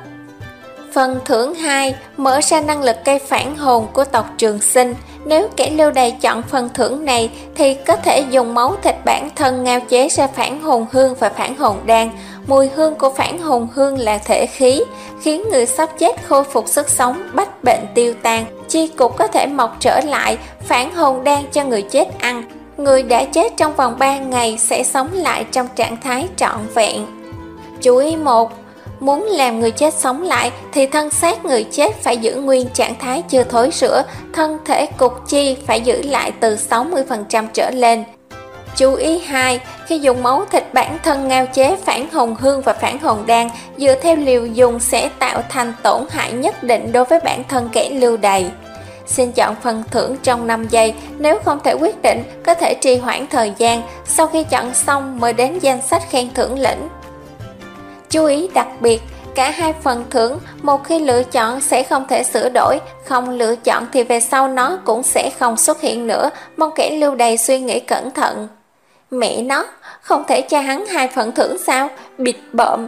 Phần thưởng hai, mở ra năng lực cây phản hồn của tộc Trường Sinh. Nếu kẻ lưu đày chọn phần thưởng này thì có thể dùng máu thịt bản thân ngao chế ra phản hồn hương và phản hồn đan. Mùi hương của phản hồn hương là thể khí, khiến người sắp chết khôi phục sức sống, bách bệnh tiêu tan, chi cục có thể mọc trở lại. Phản hồn đan cho người chết ăn, người đã chết trong vòng ba ngày sẽ sống lại trong trạng thái trọn vẹn. Chú ý một, muốn làm người chết sống lại thì thân xác người chết phải giữ nguyên trạng thái chưa thối rữa, thân thể cục chi phải giữ lại từ sáu mươi phần trăm trở lên. Chú ý hai, khi dùng máu thịt bản thân ngao chế phản hồn hương và phản hồn đan, dựa theo liều dùng sẽ tạo thành tổn hại nhất định đối với bản thân kẻ lưu đày. Xin chọn phần thưởng trong năm giây, nếu không thể quyết định có thể trì hoãn thời gian, sau khi chọn xong mới đến danh sách khen thưởng lĩnh. Chú ý đặc biệt, cả hai phần thưởng một khi lựa chọn sẽ không thể sửa đổi, không lựa chọn thì về sau nó cũng sẽ không xuất hiện nữa, mong kẻ lưu đày suy nghĩ cẩn thận. Mẹ nó, không thể cho hắn hai phần thưởng sao? Bịt bợm.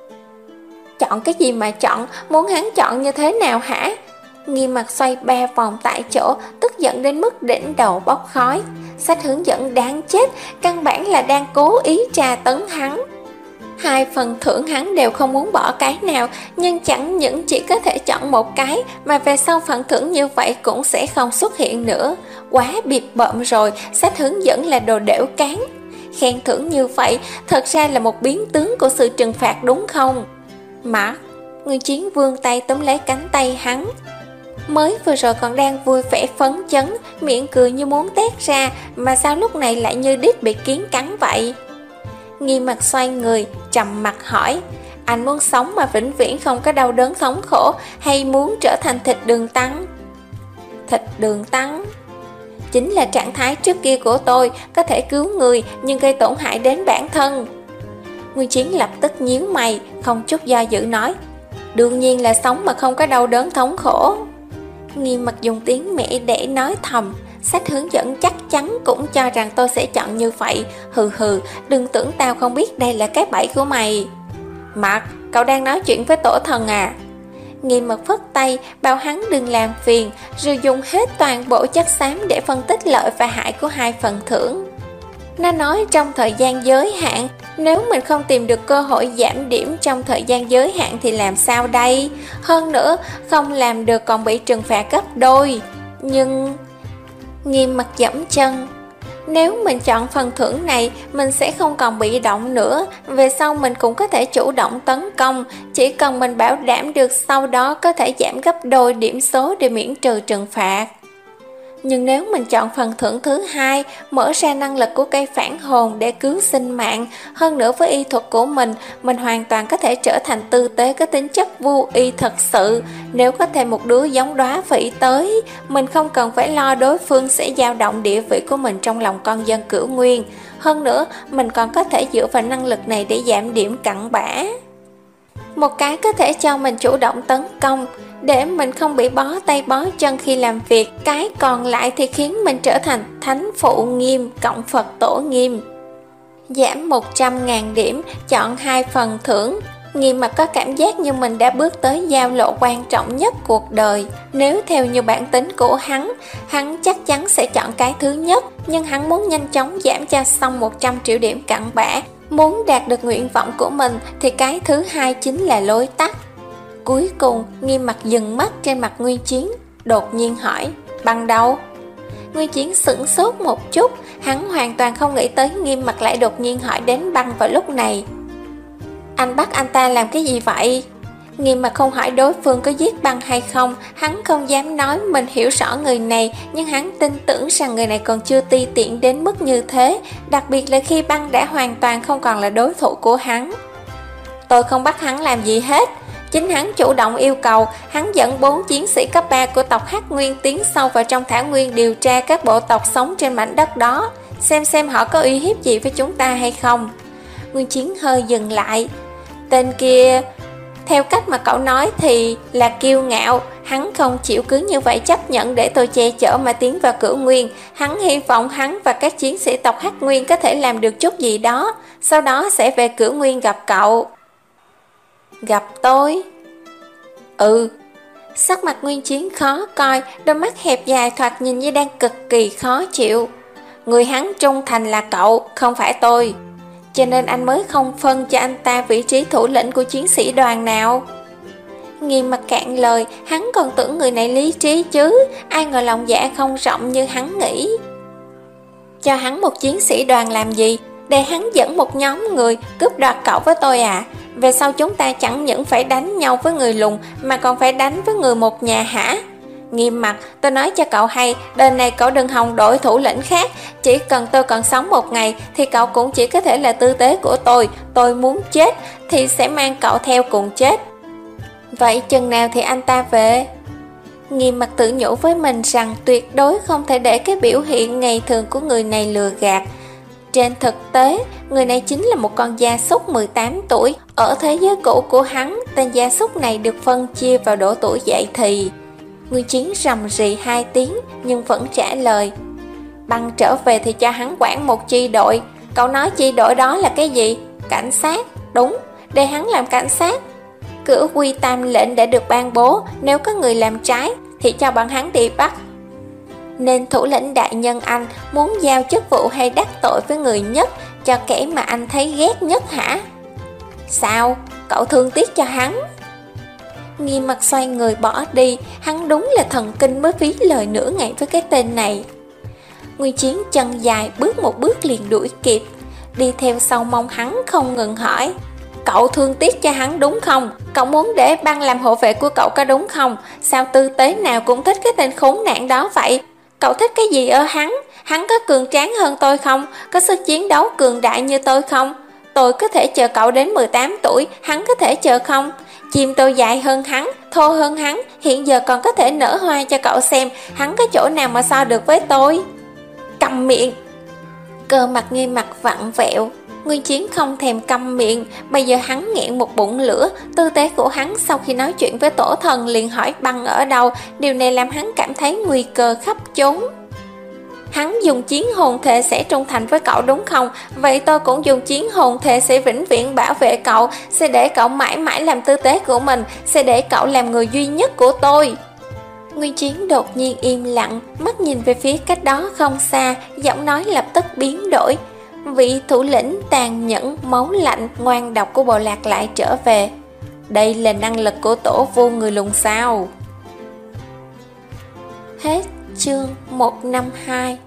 Chọn cái gì mà chọn, muốn hắn chọn như thế nào hả? Nghiêm Mặt xoay ba vòng tại chỗ, tức giận đến mức đỉnh đầu bốc khói. Sách hướng dẫn đáng chết, căn bản là đang cố ý tra tấn hắn. Hai phần thưởng hắn đều không muốn bỏ cái nào, nhưng chẳng những chỉ có thể chọn một cái, mà về sau phần thưởng như vậy cũng sẽ không xuất hiện nữa. Quá bịp bợm rồi, sách hướng dẫn là đồ đểu cán. Khen thưởng như vậy thật ra là một biến tướng của sự trừng phạt đúng không? Mà người chiến vươn tay túm lấy cánh tay hắn. Mới vừa rồi còn đang vui vẻ phấn chấn, miệng cười như muốn tét ra, mà sao lúc này lại như đít bị kiến cắn vậy? Nghiêm Mặt xoay người, trầm mặt hỏi, anh muốn sống mà vĩnh viễn không có đau đớn thống khổ, hay muốn trở thành thịt đường tăng? Thịt đường tăng chính là trạng thái trước kia của tôi, có thể cứu người nhưng gây tổn hại đến bản thân. Nguyên Chiến lập tức nhíu mày, không chút do dự nói, đương nhiên là sống mà không có đau đớn thống khổ. Nghiêm Mặt dùng tiếng mẹ để nói thầm, sách hướng dẫn chắc chắn cũng cho rằng tôi sẽ chọn như vậy. Hừ hừ, đừng tưởng tao không biết đây là cái bẫy của mày. Mặt, cậu đang nói chuyện với tổ thần à? Nghiêm Mặt phất tay, bảo hắn đừng làm phiền, rồi dùng hết toàn bộ chất xám để phân tích lợi và hại của hai phần thưởng. Nó nói trong thời gian giới hạn, nếu mình không tìm được cơ hội giảm điểm trong thời gian giới hạn thì làm sao đây? Hơn nữa, không làm được còn bị trừng phạt gấp đôi. Nhưng... Nghiêm Mặt giẫm chân, Nếu mình chọn phần thưởng này, mình sẽ không còn bị động nữa, về sau mình cũng có thể chủ động tấn công, chỉ cần mình bảo đảm được sau đó có thể giảm gấp đôi điểm số để miễn trừ trừng phạt. Nhưng nếu mình chọn phần thưởng thứ hai, mở ra năng lực của cây phản hồn để cứu sinh mạng, hơn nữa với y thuật của mình, mình hoàn toàn có thể trở thành tư tế có tính chất vô y thật sự. Nếu có thêm một đứa giống Đóa Phỉ tới, mình không cần phải lo đối phương sẽ dao động địa vị của mình trong lòng con dân Cửu Nguyên. Hơn nữa, mình còn có thể dựa vào năng lực này để giảm điểm cặn bã. Một cái có thể cho mình chủ động tấn công, để mình không bị bó tay bó chân khi làm việc. Cái còn lại thì khiến mình trở thành thánh phụ nghiêm cộng Phật tổ nghiêm. Giảm một trăm ngàn điểm, chọn hai phần thưởng. Nghiêm Mặt có cảm giác như mình đã bước tới giao lộ quan trọng nhất cuộc đời. Nếu theo như bản tính của hắn, hắn chắc chắn sẽ chọn cái thứ nhất. Nhưng hắn muốn nhanh chóng giảm cho xong một trăm triệu điểm cặn bã. Muốn đạt được nguyện vọng của mình thì cái thứ hai chính là lối tắt. Cuối cùng, Nghiêm Mặt dừng mắt trên mặt Nguyên Chiến, đột nhiên hỏi, bằng đâu? Nguyên Chiến sửng sốt một chút, hắn hoàn toàn không nghĩ tới Nghiêm Mặt lại đột nhiên hỏi đến băng vào lúc này. Anh bắt anh ta làm cái gì vậy? Nghiêm Mặt không hỏi đối phương có giết băng hay không, hắn không dám nói mình hiểu rõ người này, nhưng hắn tin tưởng rằng người này còn chưa ti tiện đến mức như thế, đặc biệt là khi băng đã hoàn toàn không còn là đối thủ của hắn. Tôi không bắt hắn làm gì hết. Chính hắn chủ động yêu cầu, hắn dẫn bốn chiến sĩ cấp ba của tộc Hắc Nguyên tiến sâu vào trong thảo nguyên điều tra các bộ tộc sống trên mảnh đất đó, xem xem họ có uy hiếp gì với chúng ta hay không. Nguyên Chiến hơi dừng lại. Tên kia, theo cách mà cậu nói thì là kiêu ngạo, hắn không chịu cứ như vậy chấp nhận để tôi che chở mà tiến vào Cửu Nguyên. Hắn hy vọng hắn và các chiến sĩ tộc Hắc Nguyên có thể làm được chút gì đó, sau đó sẽ về Cửu Nguyên gặp cậu. Gặp tôi? Ừ. Sắc mặt Nguyên Chiến khó coi, đôi mắt hẹp dài thoạt nhìn như đang cực kỳ khó chịu. Người hắn trung thành là cậu, không phải tôi, cho nên anh mới không phân cho anh ta vị trí thủ lĩnh của chiến sĩ đoàn nào. Nghiêm Mặt cạn lời, hắn còn tưởng người này lý trí chứ, ai ngờ lòng dạ không rộng như hắn nghĩ. Cho hắn một chiến sĩ đoàn làm gì? Để hắn dẫn một nhóm người cướp đoạt cậu với tôi à? Về sau chúng ta chẳng những phải đánh nhau với người lùn mà còn phải đánh với người một nhà hả? Nghiêm Mặt, tôi nói cho cậu hay, đời này cậu đừng hòng đổi thủ lĩnh khác. Chỉ cần tôi còn sống một ngày thì cậu cũng chỉ có thể là tư tế của tôi. Tôi muốn chết thì sẽ mang cậu theo cùng chết. Vậy chừng nào thì anh ta về? Nghiêm Mặt tự nhủ với mình rằng tuyệt đối không thể để cái biểu hiện ngày thường của người này lừa gạt. Trên thực tế, người này chính là một con gia súc mười tám tuổi. Ở thế giới cũ của hắn, tên gia súc này được phân chia vào độ tuổi dậy thì. Nguyên Chiến rầm rì hai tiếng nhưng vẫn trả lời. Băng trở về thì cho hắn quản một chi đội. Cậu nói chi đội đó là cái gì? Cảnh sát. Đúng, để hắn làm cảnh sát. Cửu Quy Tam lệnh đã được ban bố, nếu có người làm trái thì cho bọn hắn đi bắt. Nên thủ lĩnh đại nhân anh muốn giao chức vụ hay đắc tội với người nhất, cho kẻ mà anh thấy ghét nhất hả? Sao? Cậu thương tiếc cho hắn? Nghiêm Mặt xoay người bỏ đi, hắn đúng là thần kinh mới phí lời nửa ngày với cái tên này. Nguyên Chiến chân dài bước một bước liền đuổi kịp, đi theo sau mông hắn không ngừng hỏi. Cậu thương tiếc cho hắn đúng không? Cậu muốn để băng làm hộ vệ của cậu có đúng không? Sao tư tế nào cũng thích cái tên khốn nạn đó vậy? Cậu thích cái gì ở hắn? Hắn có cường tráng hơn tôi không? Có sức chiến đấu cường đại như tôi không? Tôi có thể chờ cậu đến mười tám tuổi, hắn có thể chờ không? Chim tôi dài hơn hắn, thô hơn hắn, hiện giờ còn có thể nở hoa cho cậu xem, hắn có chỗ nào mà so được với tôi? Câm miệng! Cơ mặt Nghiêm Mặt vặn vẹo. Nguyên Chiến không thèm câm miệng, bây giờ hắn nghẹn một bụng lửa. Tư tế của hắn sau khi nói chuyện với tổ thần liền hỏi băng ở đâu, điều này làm hắn cảm thấy nguy cơ khắp chốn. Hắn dùng chiến hồn thề sẽ trung thành với cậu đúng không? Vậy tôi cũng dùng chiến hồn thề sẽ vĩnh viễn bảo vệ cậu, sẽ để cậu mãi mãi làm tư tế của mình, sẽ để cậu làm người duy nhất của tôi. Nguyên Chiến đột nhiên im lặng, mắt nhìn về phía cách đó không xa, giọng nói lập tức biến đổi. Vị thủ lĩnh tàn nhẫn, máu lạnh, ngoan độc của bộ lạc lại trở về. Đây là năng lực của tổ vu người lùn sao? Hết chương một trăm năm mươi hai.